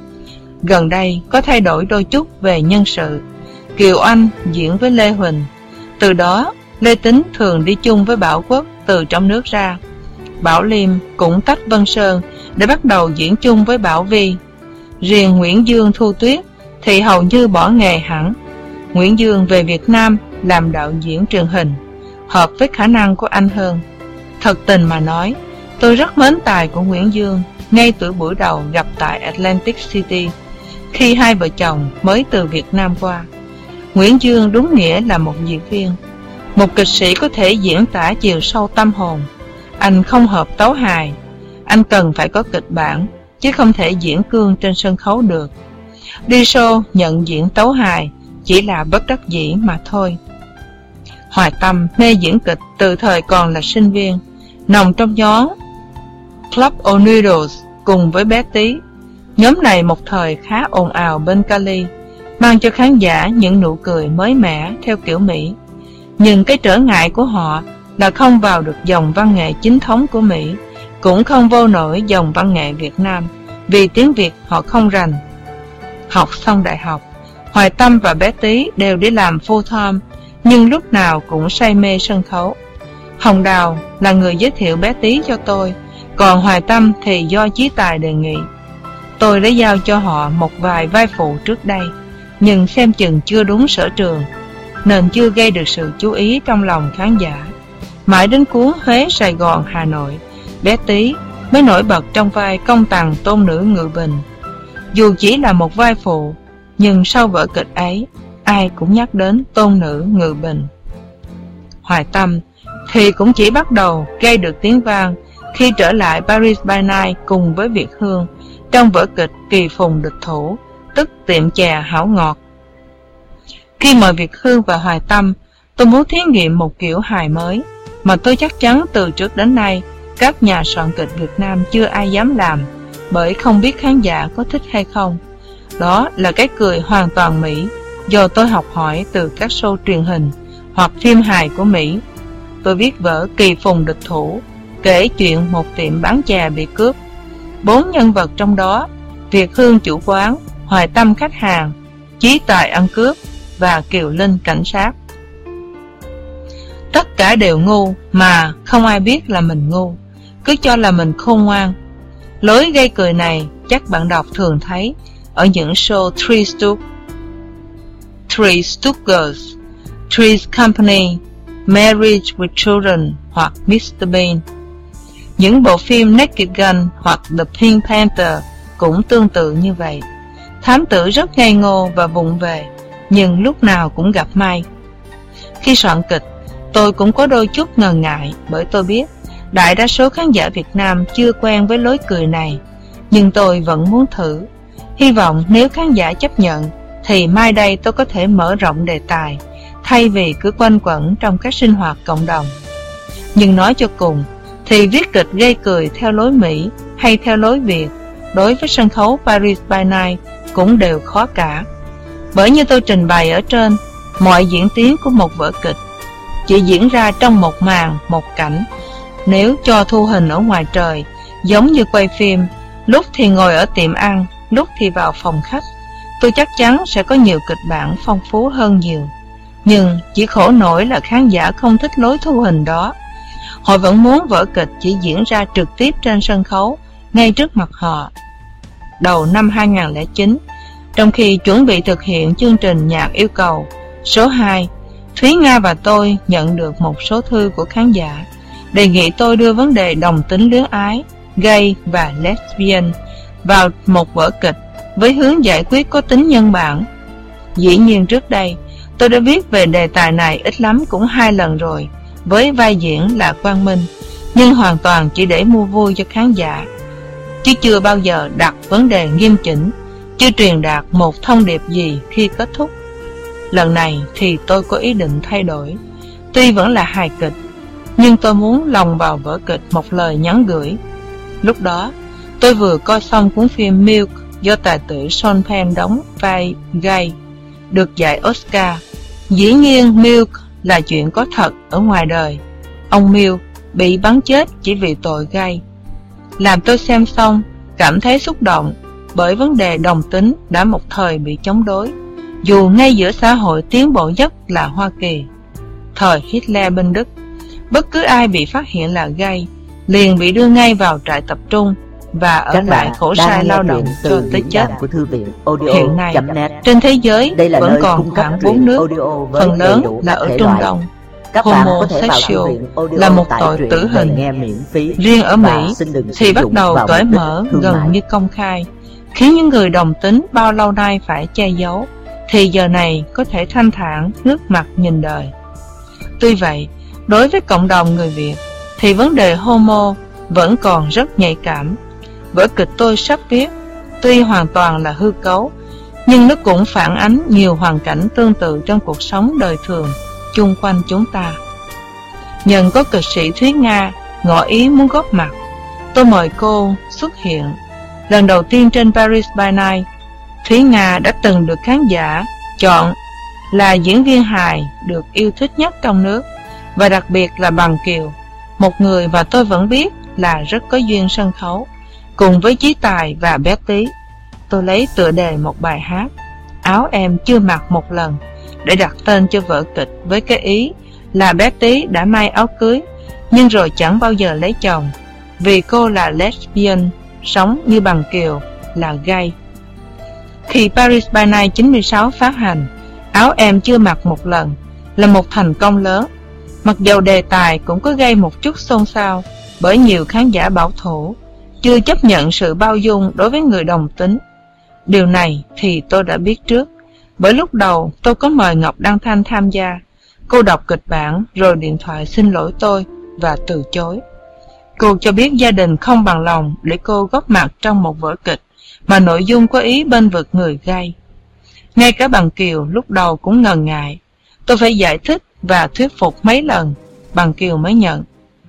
Gần đây có thay đổi đôi chút về nhân sự. Kiều Anh diễn với Lê Huỳnh, từ đó Lê Tính thường đi chung với Bảo Quốc từ trong nước ra. Bảo Liêm cũng tách Vân Sơn để bắt đầu diễn chung với Bảo Vi. Riêng Nguyễn Dương, Thu Tuyết thì hầu như bỏ nghề hẳn. Nguyễn Dương về Việt Nam làm đạo diễn truyền hình, hợp với khả năng của anh hơn. Thật tình mà nói, tôi rất mến tài của Nguyễn Dương ngay từ buổi đầu gặp tại Atlantic City, khi hai vợ chồng mới từ Việt Nam qua. Nguyễn Dương đúng nghĩa là một diễn viên, một kịch sĩ có thể diễn tả chiều sâu tâm hồn. Anh không hợp tấu hài, anh cần phải có kịch bản, chứ không thể diễn cương trên sân khấu được. Đi show nhận diễn tấu hài chỉ là bất đắc dĩ mà thôi. Hoài Tâm mê diễn kịch từ thời còn là sinh viên, nòng trong nhóm Club O'Needles cùng với Bé Tí. Nhóm này một thời khá ồn ào bên Cali, mang cho khán giả những nụ cười mới mẻ theo kiểu Mỹ. Nhưng cái trở ngại của họ là không vào được dòng văn nghệ chính thống của Mỹ, cũng không vô nổi dòng văn nghệ Việt Nam, vì tiếng Việt họ không rành. Học xong đại học, Hoài Tâm và Bé Tí đều đi làm full time, nhưng lúc nào cũng say mê sân khấu. Hồng Đào là người giới thiệu Bé Tí cho tôi, còn Hoài Tâm thì do Chí Tài đề nghị. Tôi đã giao cho họ một vài vai phụ trước đây, nhưng xem chừng chưa đúng sở trường, nên chưa gây được sự chú ý trong lòng khán giả. Mãi đến cuốn Huế, Sài Gòn, Hà Nội, Bé Tí mới nổi bật trong vai công tằng tôn nữ Ngự Bình. Dù chỉ là một vai phụ, nhưng sau vở kịch ấy, ai cũng nhắc đến tôn nữ Ngự Bình. Hoài Tâm thì cũng chỉ bắt đầu gây được tiếng vang khi trở lại Paris by Night cùng với Việt Hương trong vở kịch Kỳ Phùng Địch Thủ, tức Tiệm Chè Hảo Ngọt. Khi mời Việt Hương và Hoài Tâm, tôi muốn thí nghiệm một kiểu hài mới mà tôi chắc chắn từ trước đến nay các nhà soạn kịch Việt Nam chưa ai dám làm, bởi không biết khán giả có thích hay không. Đó là cái cười hoàn toàn Mỹ, do tôi học hỏi từ các show truyền hình hoặc phim hài của Mỹ. Tôi viết vở Kỳ Phùng Địch Thủ, kể chuyện một tiệm bán chè bị cướp. Bốn nhân vật trong đó, Việt Hương chủ quán, Hoài Tâm khách hàng, Chí Tài ăn cướp và Kiều Linh cảnh sát. Tất cả đều ngu, mà không ai biết là mình ngu, cứ cho là mình khôn ngoan. Lối gây cười này chắc bạn đọc thường thấy ở những show Three Stooges, Three Stoogers, Three's Company, Marriage with Children hoặc mister Bean. Những bộ phim Naked Gun hoặc The Pink Panther cũng tương tự như vậy. Thám tử rất ngây ngô và vụng về, nhưng lúc nào cũng gặp may. Khi soạn kịch, tôi cũng có đôi chút ngần ngại, bởi tôi biết đại đa số khán giả Việt Nam chưa quen với lối cười này, nhưng tôi vẫn muốn thử. Hy vọng nếu khán giả chấp nhận, thì mai đây tôi có thể mở rộng đề tài, thay vì cứ quanh quẩn trong các sinh hoạt cộng đồng. Nhưng nói cho cùng, thì viết kịch gây cười theo lối Mỹ hay theo lối Việt, đối với sân khấu Paris by Night cũng đều khó cả. Bởi như tôi trình bày ở trên, mọi diễn tiến của một vở kịch chỉ diễn ra trong một màn, một cảnh. Nếu cho thu hình ở ngoài trời, giống như quay phim, lúc thì ngồi ở tiệm ăn, lúc thì vào phòng khách, tôi chắc chắn sẽ có nhiều kịch bản phong phú hơn nhiều. Nhưng chỉ khổ nổi là khán giả không thích lối thu hình đó. Họ vẫn muốn vở kịch chỉ diễn ra trực tiếp trên sân khấu, ngay trước mặt họ. Đầu năm hai nghìn không trăm lẻ chín, trong khi chuẩn bị thực hiện chương trình Nhạc Yêu Cầu số hai, Thúy Nga và tôi nhận được một số thư của khán giả đề nghị tôi đưa vấn đề đồng tính luyến ái, gay và lesbian vào một vở kịch với hướng giải quyết có tính nhân bản. Dĩ nhiên trước đây tôi đã viết về đề tài này ít lắm cũng hai lần rồi, với vai diễn là Quang Minh, nhưng hoàn toàn chỉ để mua vui cho khán giả, chứ chưa bao giờ đặt vấn đề nghiêm chỉnh, chưa truyền đạt một thông điệp gì khi kết thúc. Lần này thì tôi có ý định thay đổi. Tuy vẫn là hài kịch, nhưng tôi muốn lồng vào vở kịch một lời nhắn gửi. Lúc đó, tôi vừa coi xong cuốn phim Milk do tài tử Sean Penn đóng vai Guy, được giải Oscar. Dĩ nhiên Milk là chuyện có thật ở ngoài đời. Ông Milk bị bắn chết chỉ vì tội Guy. Làm tôi xem xong, cảm thấy xúc động, bởi vấn đề đồng tính đã một thời bị chống đối, dù ngay giữa xã hội tiến bộ nhất là Hoa Kỳ. Thời Hitler bên Đức, bất cứ ai bị phát hiện là gay liền bị đưa ngay vào trại tập trung và ở lại khổ sai lao động cho tới chết. Của thư viện audio Hiện nay, net. trên thế giới vẫn còn cung cấp khoảng bốn nước, phần lớn là ở Trung Đông. Homosexual là một tội tử hình. Riêng ở Mỹ thì bắt đầu cởi mở gần như công khai, khiến những người đồng tính bao lâu nay phải che giấu, thì giờ này có thể thanh thản ngước mặt nhìn đời. Tuy vậy, đối với cộng đồng người Việt thì vấn đề homo vẫn còn rất nhạy cảm. Vở kịch tôi sắp viết tuy hoàn toàn là hư cấu, nhưng nó cũng phản ánh nhiều hoàn cảnh tương tự trong cuộc sống đời thường chung quanh chúng ta. Nhân có kịch sĩ Thúy Nga ngỏ ý muốn góp mặt, tôi mời cô xuất hiện. Lần đầu tiên trên Paris by Night, Thúy Nga đã từng được khán giả chọn là diễn viên hài được yêu thích nhất trong nước, và đặc biệt là Bằng Kiều, một người mà tôi vẫn biết là rất có duyên sân khấu, cùng với Chí Tài và Bé Tí. Tôi lấy tựa đề một bài hát Áo Em Chưa Mặc Một Lần để đặt tên cho vở kịch, với cái ý là Bé Tí đã may áo cưới nhưng rồi chẳng bao giờ lấy chồng, vì cô là lesbian, sống như Bằng Kiều là gay. Khi Paris by Night chín mươi sáu phát hành, Áo Em Chưa Mặc Một Lần là một thành công lớn, mặc dầu đề tài cũng có gây một chút xôn xao bởi nhiều khán giả bảo thủ chưa chấp nhận sự bao dung đối với người đồng tính. Điều này thì tôi đã biết trước, bởi lúc đầu tôi có mời Ngọc Đăng Thanh tham gia. Cô đọc kịch bản rồi điện thoại xin lỗi tôi và từ chối. Cô cho biết gia đình không bằng lòng để cô góp mặt trong một vở kịch mà nội dung có ý bên vực người gay. Ngay cả Bằng Kiều lúc đầu cũng ngần ngại. Tôi phải giải thích và thuyết phục mấy lần, Bằng Kiều mới nhận.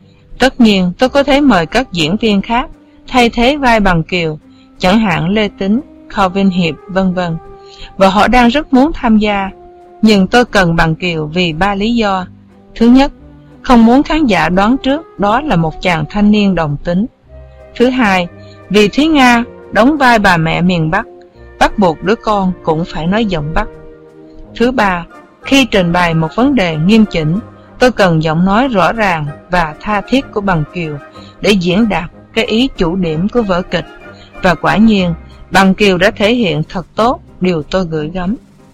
Tất nhiên tôi có thể mời các diễn viên khác thay thế vai Bằng Kiều, chẳng hạn Lê Tính, Khâu Vinh Hiệp, vân vân, và họ đang rất muốn tham gia. Nhưng tôi cần Bằng Kiều vì ba lý do. Thứ nhất, không muốn khán giả đoán trước đó là một chàng thanh niên đồng tính. Thứ hai, vì Thúy Nga đóng vai bà mẹ miền Bắc, bắt buộc đứa con cũng phải nói giọng Bắc. Thứ ba, khi trình bày một vấn đề nghiêm chỉnh, tôi cần giọng nói rõ ràng và tha thiết của Bằng Kiều để diễn đạt cái ý chủ điểm của vở kịch. Và quả nhiên, Bằng Kiều đã thể hiện thật tốt điều tôi gửi gắm.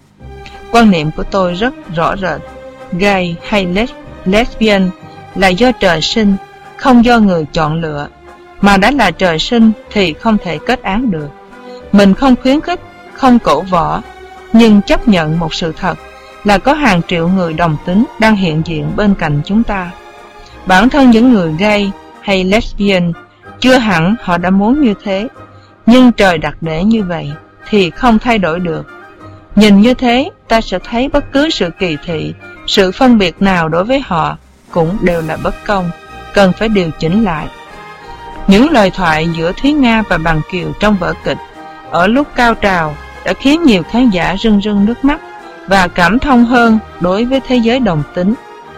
Quan niệm của tôi rất rõ rệt: gay hay les lesbian là do trời sinh, không do người chọn lựa. Mà đã là trời sinh thì không thể kết án được. Mình không khuyến khích, không cổ võ, nhưng chấp nhận một sự thật là có hàng triệu người đồng tính đang hiện diện bên cạnh chúng ta. Bản thân những người gay hay lesbian chưa hẳn họ đã muốn như thế, nhưng trời đặt để như vậy thì không thay đổi được. Nhìn như thế, ta sẽ thấy bất cứ sự kỳ thị, sự phân biệt nào đối với họ cũng đều là bất công, cần phải điều chỉnh lại. Những lời thoại giữa Thúy Nga và Bằng Kiều trong vở kịch ở lúc cao trào đã khiến nhiều khán giả rưng rưng nước mắt và cảm thông hơn đối với thế giới đồng tính.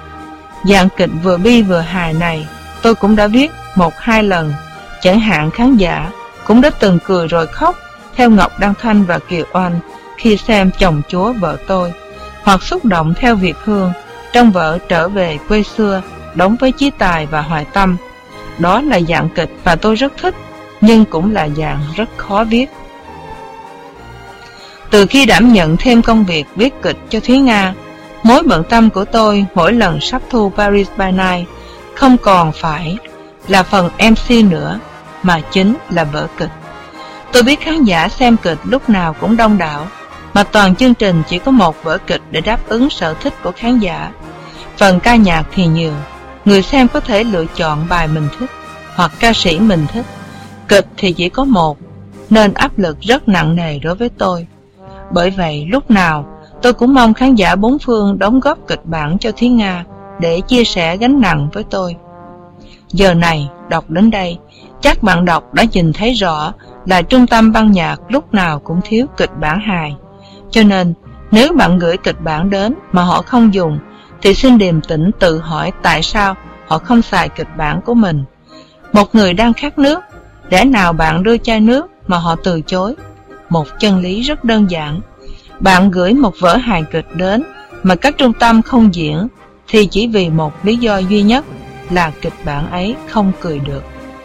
Dạng kịch vừa bi vừa hài này tôi cũng đã viết một hai lần, chẳng hạn khán giả cũng đã từng cười rồi khóc theo Ngọc Đăng Thanh và Kiều Oanh khi xem Chồng Chúa Vợ Tôi, hoặc xúc động theo Việt Hương trong vở Trở Về Quê Xưa đóng với Chí Tài và Hoài Tâm. Đó là dạng kịch mà tôi rất thích, nhưng cũng là dạng rất khó viết. Từ khi đảm nhận thêm công việc viết kịch cho Thúy Nga, mối bận tâm của tôi mỗi lần sắp thu Paris by Night không còn phải là phần em xê nữa, mà chính là vở kịch. Tôi biết khán giả xem kịch lúc nào cũng đông đảo, mà toàn chương trình chỉ có một vở kịch để đáp ứng sở thích của khán giả. Phần ca nhạc thì nhiều, Người xem có thể lựa chọn bài mình thích hoặc ca sĩ mình thích. Kịch thì chỉ có một, nên áp lực rất nặng nề đối với tôi. Bởi vậy lúc nào tôi cũng mong khán giả bốn phương đóng góp kịch bản cho Thúy Nga để chia sẻ gánh nặng với tôi. Giờ này đọc đến đây, chắc bạn đọc đã nhìn thấy rõ là Trung tâm Ban nhạc lúc nào cũng thiếu kịch bản hài. Cho nên nếu bạn gửi kịch bản đến mà họ không dùng, thì xin điềm tĩnh tự hỏi tại sao họ không xài kịch bản của mình. Một người đang khát nước, lẽ nào bạn đưa chai nước mà họ từ chối? Một chân lý rất đơn giản. Bạn gửi một vở hài kịch đến mà các trung tâm không diễn, thì chỉ vì một lý do duy nhất là kịch bản ấy không cười được.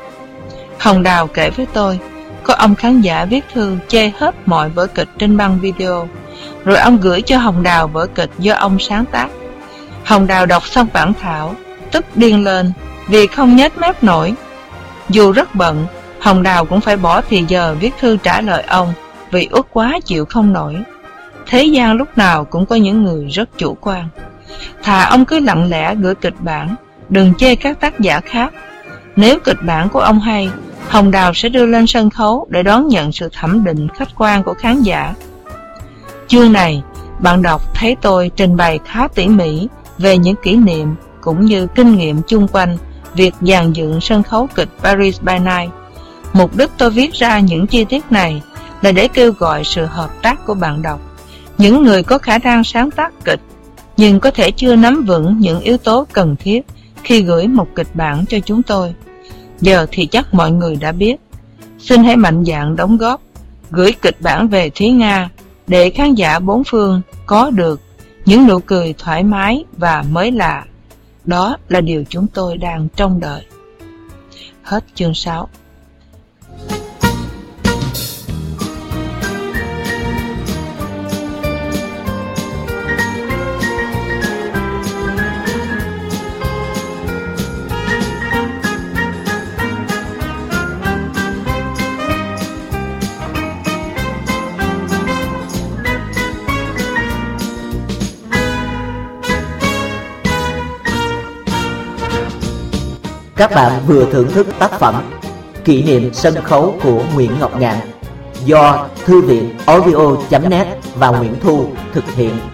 Hồng Đào kể với tôi, có ông khán giả viết thư chê hết mọi vở kịch trên băng video, rồi ông gửi cho Hồng Đào vở kịch do ông sáng tác. Hồng Đào đọc xong bản thảo, tức điên lên vì không nhếch mép nổi. Dù rất bận, Hồng Đào cũng phải bỏ thì giờ viết thư trả lời ông vì uất quá chịu không nổi. Thế gian lúc nào cũng có những người rất chủ quan. Thà ông cứ lặng lẽ gửi kịch bản, đừng chê các tác giả khác. Nếu kịch bản của ông hay, Hồng Đào sẽ đưa lên sân khấu để đón nhận sự thẩm định khách quan của khán giả. Chương này, bạn đọc thấy tôi trình bày khá tỉ mỉ về những kỷ niệm cũng như kinh nghiệm chung quanh việc dàn dựng sân khấu kịch Paris by Night. Mục đích tôi viết ra những chi tiết này là để kêu gọi sự hợp tác của bạn đọc, những người có khả năng sáng tác kịch nhưng có thể chưa nắm vững những yếu tố cần thiết khi gửi một kịch bản cho chúng tôi. Giờ thì chắc mọi người đã biết. Xin hãy mạnh dạn đóng góp, gửi kịch bản về Thúy Nga để khán giả bốn phương có được những nụ cười thoải mái và mới lạ. Đó là điều chúng tôi đang trông đợi. Hết chương sáu. Các bạn vừa thưởng thức tác phẩm Kỷ niệm sân khấu của Nguyễn Ngọc Ngạn do Thư viện audio chấm net và Nguyễn Thu thực hiện.